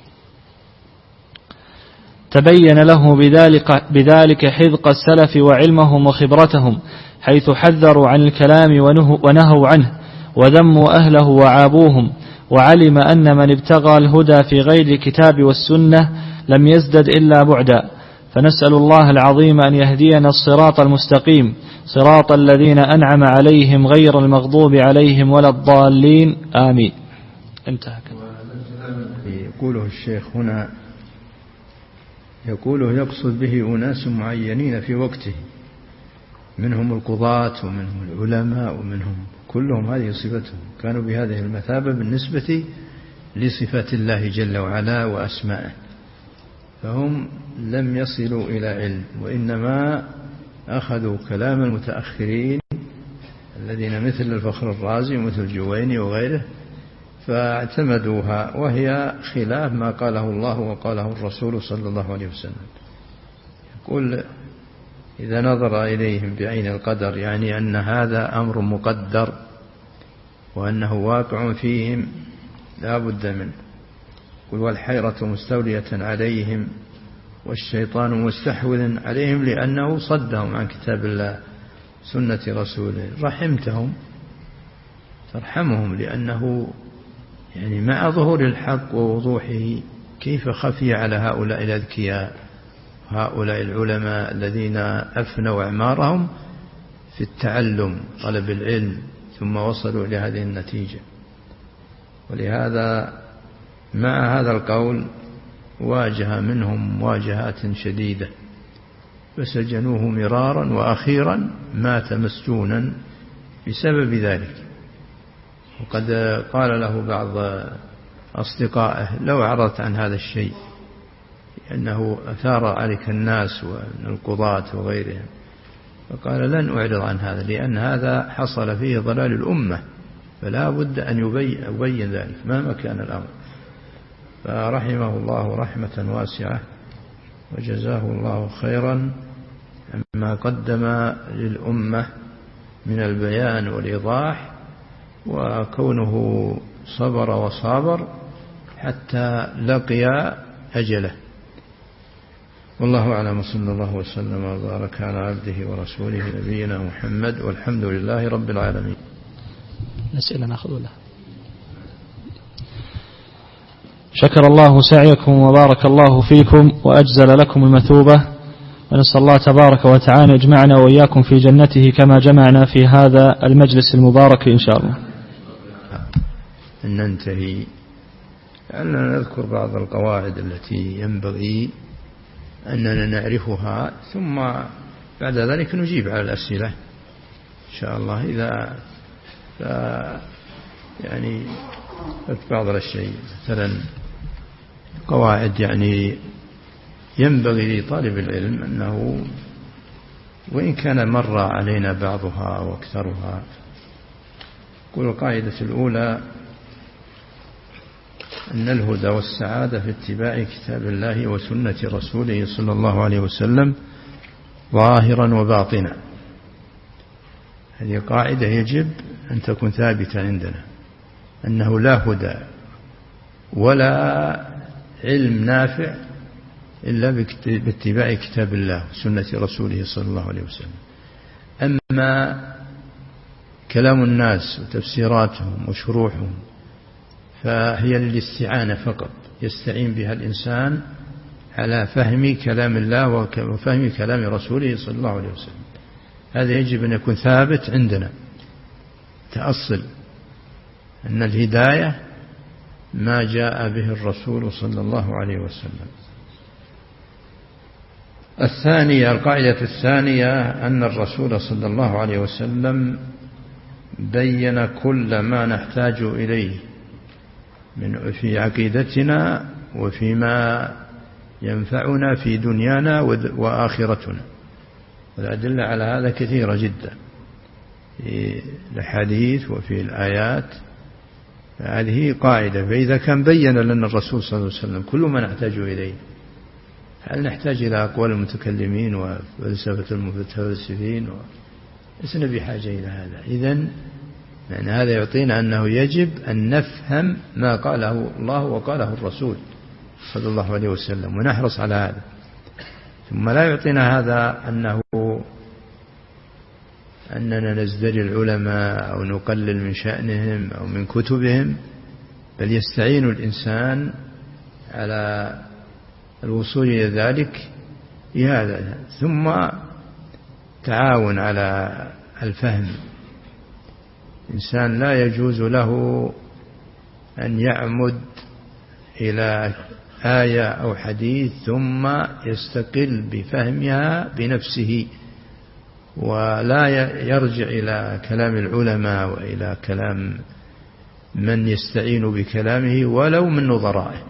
تبين له بذلك, بذلك حذق السلف وعلمهم وخبرتهم، حيث حذروا عن الكلام ونهوا عنه وذموا أهله وعابوهم، وعلم أن من ابتغى الهدى في غير الكتاب والسنة لم يزدد إلا بعدا. فنسأل الله العظيم أن يهدينا الصراط المستقيم، صراط الذين أنعم عليهم غير المغضوب عليهم ولا الضالين، آمين. انتهى. يقوله الشيخ هنا، يقوله يقصد به أناس معينين في وقته، منهم القضاة ومنهم العلماء ومنهم كلهم هذه صفتهم، كانوا بهذه المثابة بالنسبة لصفات الله جل وعلا وأسمائه، فهم لم يصلوا إلى علم، وإنما أخذوا كلام المتأخرين الذين مثل الفخر الرازي ومثل الجويني وغيره فاعتمدوها، وهي خلاف ما قاله الله وقاله الرسول صلى الله عليه وسلم. يقول: إذا نظر إليهم بعين القدر، يعني أن هذا أمر مقدر وأنه واقع فيهم لا بد منه. يقول: والحيرة مستولية عليهم والشيطان مستحوذ عليهم لأنه صدهم عن كتاب الله سنة رسوله، رحمتهم ترحمهم، لأنه يعني مع ظهور الحق ووضوحه كيف خفي على هؤلاء الأذكياء هؤلاء العلماء الذين أفنوا أعمارهم في التعلم طلب العلم ثم وصلوا إلى هذه النتيجة. ولهذا مع هذا القول واجه منهم مواجهات شديدة فسجنوه مرارا، وأخيرا مات مسجونا بسبب ذلك. وقد قال له بعض أصدقائه: لو عرضت عن هذا الشيء لأنه أثار عليك الناس ومن القضاة وغيرهم، فقال: لن أعرض عن هذا، لأن هذا حصل فيه ضلال الأمة، فلا بد أن يبين, يبين ذلك مهما كان الأمر. فرحمه الله رحمة واسعة وجزاه الله خيرا عما قدم للأمة من البيان والإيضاح، وكونه صبر وصابر حتى لقي أجله. والله أعلم، صلى الله وسلم وبارك على عبده ورسوله نبينا محمد، والحمد لله رب العالمين. نسأل نأخذ له. شكر الله سعيكم وبارك الله فيكم وأجزل لكم المثوبة، ونسأل الله تبارك وتعالى يجمعنا وإياكم في جنته كما جمعنا في هذا المجلس المبارك إن شاء الله. ننتهي أننا نذكر بعض القواعد التي ينبغي أننا نعرفها، ثم بعد ذلك نجيب على الأسئلة إن شاء الله. إذا يعني بعض الشيء مثلا قواعد يعني ينبغي لطالب العلم أنه وإن كان مر علينا بعضها واكثرها. قل القاعدة الأولى: أن الهدى والسعادة في اتباع كتاب الله وسنة رسوله صلى الله عليه وسلم ظاهرا وباطنا. هذه قاعدة يجب أن تكون ثابتة عندنا، أنه لا هدى ولا علم نافع إلا باتباع كتاب الله وسنة رسوله صلى الله عليه وسلم. أما كلام الناس وتفسيراتهم وشروحهم فهي للاستعانة فقط، يستعين بها الإنسان على فهم كلام الله وفهم كلام رسوله صلى الله عليه وسلم. هذا يجب أن يكون ثابت عندنا، تأصل أن الهداية ما جاء به الرسول صلى الله عليه وسلم. الثانية، القاعدة الثانية أن الرسول صلى الله عليه وسلم بين كل ما نحتاج إليه من في عقيدتنا وفيما ينفعنا في دنيانا وآخرتنا. والأدلة على هذا كثيرة جدا في الحديث وفي الآيات. هذه قاعدة، فإذا كان بين لنا الرسول صلى الله عليه وسلم كل ما نحتاج إليه، هل نحتاج إلى أقوال المتكلمين وفلسفة المتفلسفين؟ لسنا بحاجة إلى هذا. إذن يعني هذا يعطينا أنه يجب أن نفهم ما قاله الله وقاله الرسول صلى الله عليه وسلم ونحرص على هذا. ثم لا يعطينا هذا أنه أننا نزدري العلماء أو نقلل من شأنهم أو من كتبهم، بل يستعين الإنسان على الوصول إلى ذلك بهذا. ثم تعاون على الفهم. إنسان لا يجوز له أن يعمد إلى آية أو حديث ثم يستقل بفهمها بنفسه ولا يرجع إلى كلام العلماء وإلى كلام من يستعين بكلامه ولو من نظرائه.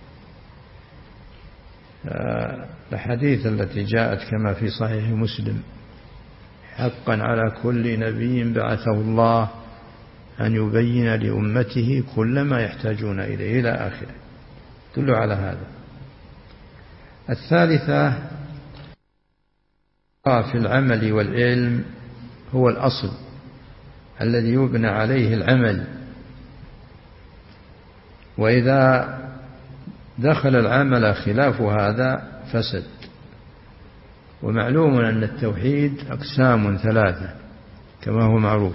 الحديث التي جاءت كما في صحيح مسلم: حقا على كل نبي بعثه الله أن يبين لأمته كل ما يحتاجون إليه إلى آخره، تدل على هذا. الثالثة، في العمل والعلم هو الأصل الذي يبنى عليه العمل، وإذا دخل العمل خلاف هذا فسد. ومعلوم أن التوحيد أقسام ثلاثة كما هو معروف،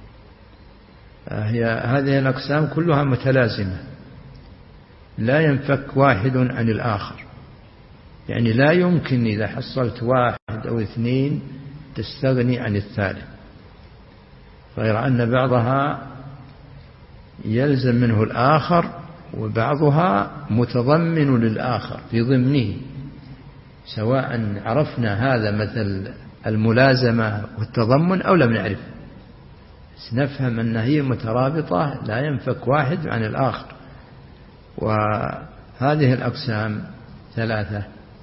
هي هذه الأقسام كلها متلازمة لا ينفك واحد عن الآخر. يعني لا يمكن إذا حصلت واحد أو اثنين تستغني عن الثالث، غير أن بعضها يلزم منه الآخر وبعضها متضمن للآخر في ضمنه، سواء عرفنا هذا مثل الملازمة والتضمن أو لم نعرف، نفهم أن هي مترابطة لا ينفك واحد عن الآخر. وهذه الأقسام ثلاثة،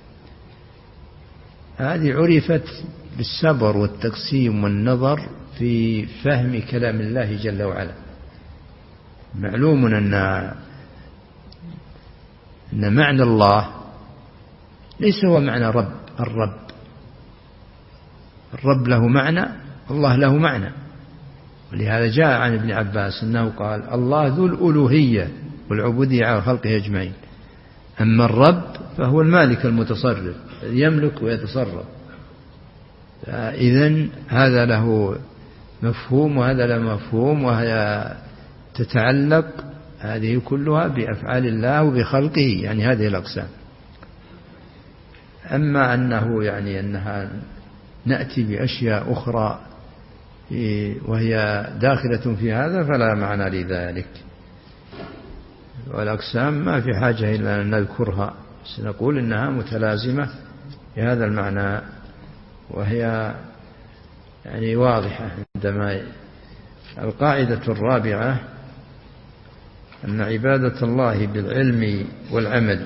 هذه عرفت بالصبر والتقسيم والنظر في فهم كلام الله جل وعلا. معلوم أن أن معنى الله ليس هو معنى رب الرب الرب له معنى، الله له معنى. ولهذا جاء عن ابن عباس أنه قال: الله ذو الألوهية والعبودية على خلقه أجمعين، أما الرب فهو المالك المتصرف يملك ويتصرف. إذن هذا له مفهوم وهذا له مفهوم، وهي تتعلق هذه كلها بأفعال الله وبخلقه، يعني هذه الأقسام. أما أنه يعني أنها نأتي بأشياء أخرى وهي داخلة في هذا فلا معنى لذلك. والأقسام ما في حاجة إلا أن نذكرها، سنقول إنها متلازمة بهذا المعنى، وهي يعني واضحة عندما. القاعدة الرابعة أن عبادة الله بالعلم والعمل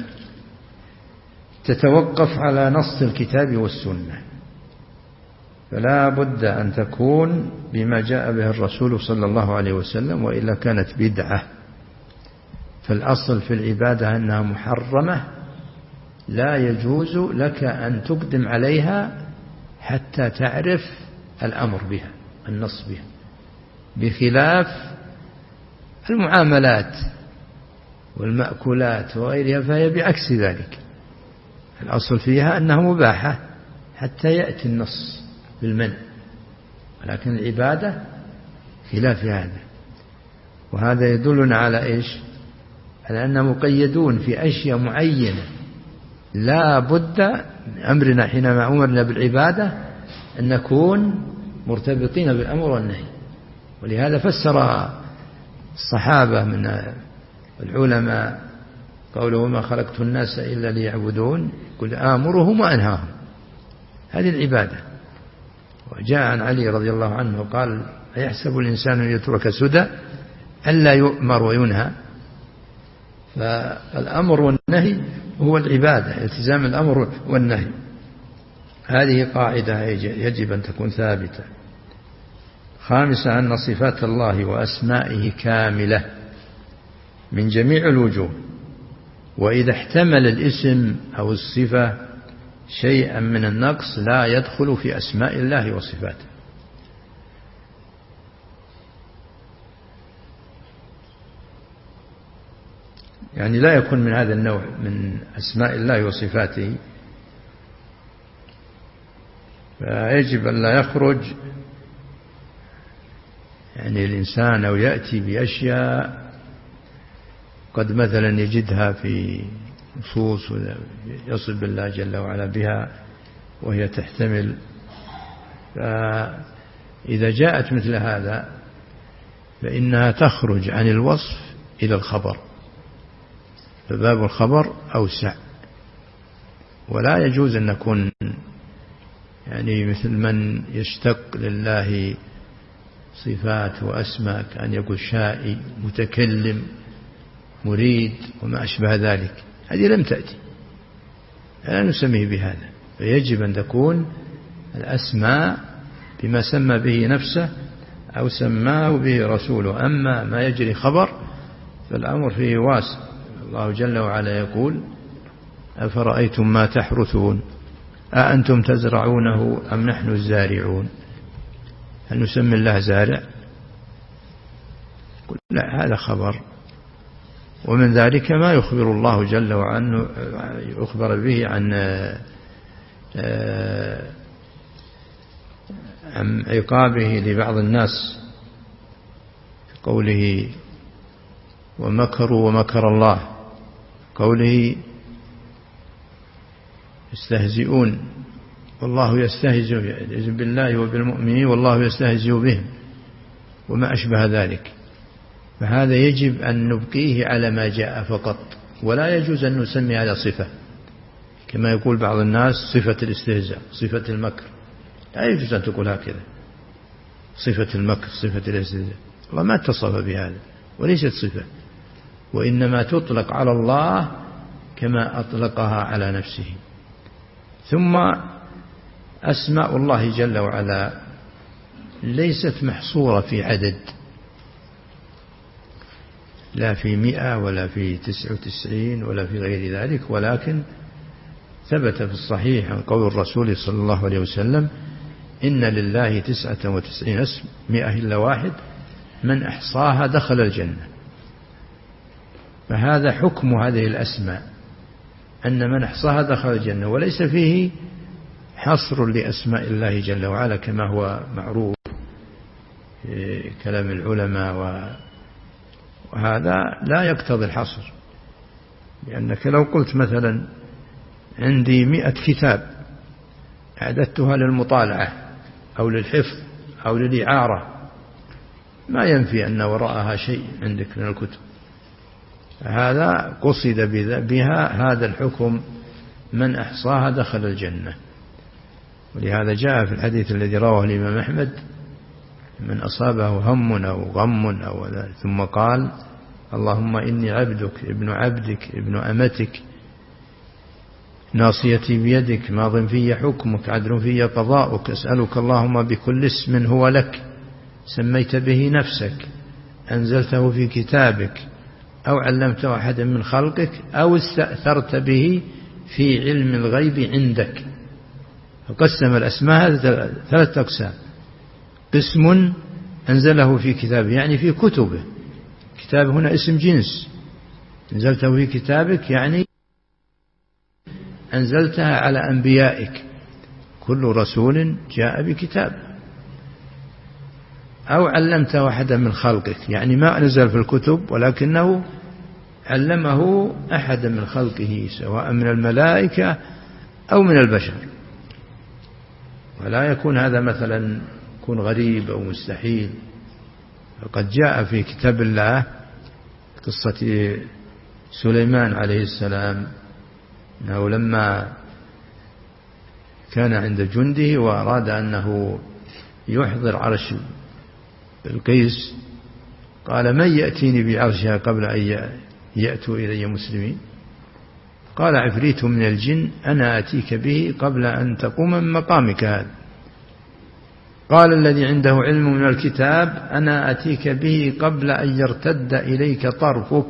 تتوقف على نص الكتاب والسنة، فلا بد أن تكون بما جاء به الرسول صلى الله عليه وسلم، وإلا كانت بدعة فالأصل في العبادة أنها محرمة لا يجوز لك أن تقدم عليها حتى تعرف الأمر بها النص بها، بخلاف المعاملات والمأكولات وغيرها فهي بعكس ذلك، الأصل فيها أنها مباحة حتى يأتي النص بالمنع، ولكن العبادة خلاف هذا. وهذا يدلنا على إيش؟ على أننا مقيدون في أشياء معينة لا بد أمرنا حينما أمرنا بالعبادة أن نكون مرتبطين بالأمر والنهي. ولهذا فسر الصحابة من العلماء قوله ما خلقت الناس إلا ليعبدون، يقول آمرهم وأنهاهم، هذه العبادة. وجاء عن علي رضي الله عنه قال أيحسب الإنسان أن يترك سدى ألا يؤمر وينهى؟ فالأمر والنهي هو العبادة، التزام الأمر والنهي. هذه قاعدة يجب أن تكون ثابتة. خامسا أن صفات الله وأسمائه كاملة من جميع الوجوه، وإذا احتمل الاسم أو الصفة شيئا من النقص لا يدخل في أسماء الله وصفاته. يعني لا يكون من هذا النوع من أسماء الله وصفاته، فيجب أن لا يخرج يعني الإنسان أو يأتي بأشياء قد مثلا يجدها في نصوص يصل بالله جل وعلا بها وهي تحتمل، فإذا جاءت مثل هذا فإنها تخرج عن الوصف إلى الخبر، فباب الخبر أوسع، ولا يجوز أن نكون يعني مثل من يشتق لله صفات وأسماء كأن يقول شائي متكلم مريد وما أشبه ذلك، هذه لم تأتي، لا نسميه بهذا. فيجب أن تكون الأسماء بما سمى به نفسه أو سماه به رسوله. أما ما يجري خبر فالأمر فيه واسع. الله جل وعلا يقول أفرأيتم ما تحرثون أأنتم تزرعونه أم نحن الزارعون؟ هل نسمي الله زارع؟ لا، هذا خبر. ومن ذلك ما يخبر الله جل وعلا يخبر به عن عن عقابه لبعض الناس في قوله ومكروا ومكر الله، قوله يستهزئون والله يستهزئ بالله وبالمؤمنين والله يستهزئ بهم وما أشبه ذلك. فهذا يجب أن نبقيه على ما جاء فقط، ولا يجوز أن نسمي هذا صفة كما يقول بعض الناس صفة الاستهزاء صفة المكر، لا يجوز أن تقول هكذا صفة المكر صفة الاستهزاء، الله ما اتصف بهذا وليست صفة، وإنما تطلق على الله كما أطلقها على نفسه. ثم أسماء الله جل وعلا ليست محصورة في عدد، لا في مئة ولا في تسع وتسعين ولا في غير ذلك، ولكن ثبت في الصحيح عن قول الرسول صلى الله عليه وسلم إن لله تسعة وتسعين اسم مئة إلا واحد من أحصاها دخل الجنة. فهذا حكم هذه الأسماء أن من أحصاها دخل الجنة، وليس فيه حصر لأسماء الله جل وعلا كما هو معروف في كلام العلماء، وهذا لا يقتضي الحصر. لأنك لو قلت مثلا عندي مئة كتاب أعددتها للمطالعة أو للحفظ أو للإعارة، ما ينفي أن وراءها شيء عندك من الكتب، هذا قصد بها هذا الحكم من أحصاها دخل الجنة. ولهذا جاء في الحديث الذي رواه الإمام أحمد من أصابه هم أو غم أو ثم قال اللهم إني عبدك ابن عبدك ابن أمتك ناصيتي بيدك ماض في حكمك عدل في قضاؤك أسألك اللهم بكل اسم هو لك سميت به نفسك أنزلته في كتابك أو علمته أحدا من خلقك أو استأثرت به في علم الغيب عندك. فقسم الأسماء هذا ثلاثة أقسام: قسم أنزله في كتابه يعني في كتبه، كتاب هنا اسم جنس، أنزلته في كتابك يعني أنزلتها على أنبيائك، كل رسول جاء بكتاب. أو علمته أحدا من خلقك يعني ما أنزل في الكتب ولكنه علمه أحدا من خلقه سواء من الملائكة أو من البشر، ولا يكون هذا مثلا يكون غريب أو مستحيل. فقد جاء في كتاب الله قصة سليمان عليه السلام أنه لما كان عند جنده وأراد أنه يحضر عرش القيس قال: من يأتيني بعرشها قبل أن يأتوا إلي مسلمين؟ قال عفريت من الجن أنا آتيك به قبل أن تقوم من مقامك هذا. قال الذي عنده علم من الكتاب أنا آتيك به قبل أن يرتد إليك طرفك.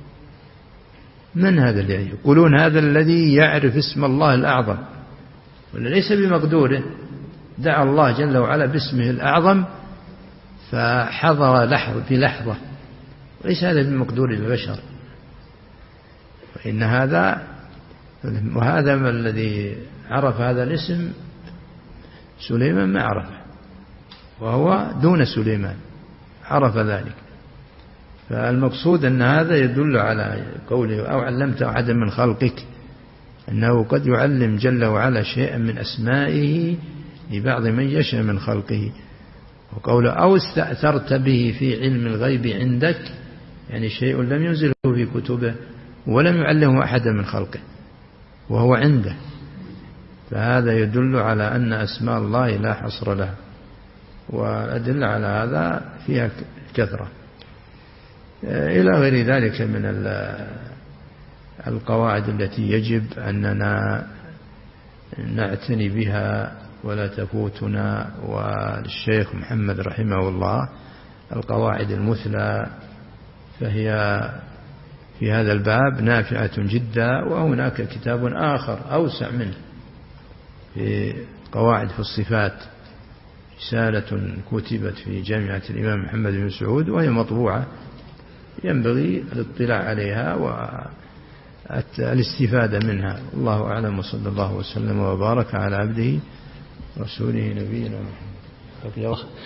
من هذا الذي يقولون هذا الذي يعرف اسم الله الأعظم ولا ليس بمقدوره؟ دعا الله جل وعلا باسمه الأعظم فحضر لحظة في لحظة، وليس هذا بمقدور البشر. فإن هذا وهذا ما الذي عرف هذا الاسم سليمان ما عرفه، وهو دون سليمان عرف ذلك. فالمقصود أن هذا يدل على قوله أو علمت أحدا من خلقك، أنه قد يعلم جل وعلا شيئا من أسمائه لبعض من يشاء من خلقه. وقوله أو استأثرت به في علم الغيب عندك يعني شيء لم ينزله في كتبه ولم يعلمه أحدا من خلقه وهو عنده، فهذا يدل على أن أسماء الله لا حصر لها، والأدلة على هذا فيها كثرة إلى غير ذلك من القواعد التي يجب أننا نعتني بها ولا تفوتنا. والشيخ محمد رحمه الله القواعد المثلى فهي في هذا الباب نافعة جدا، وهناك كتاب آخر أوسع منه في قواعد في الصفات، رسالة كتبت في جامعة الإمام محمد بن سعود وهي مطبوعة، ينبغي الاطلاع عليها والاستفادة منها. الله أعلم، وصلى الله وسلم وبارك على عبده رسوله نبينا محمد.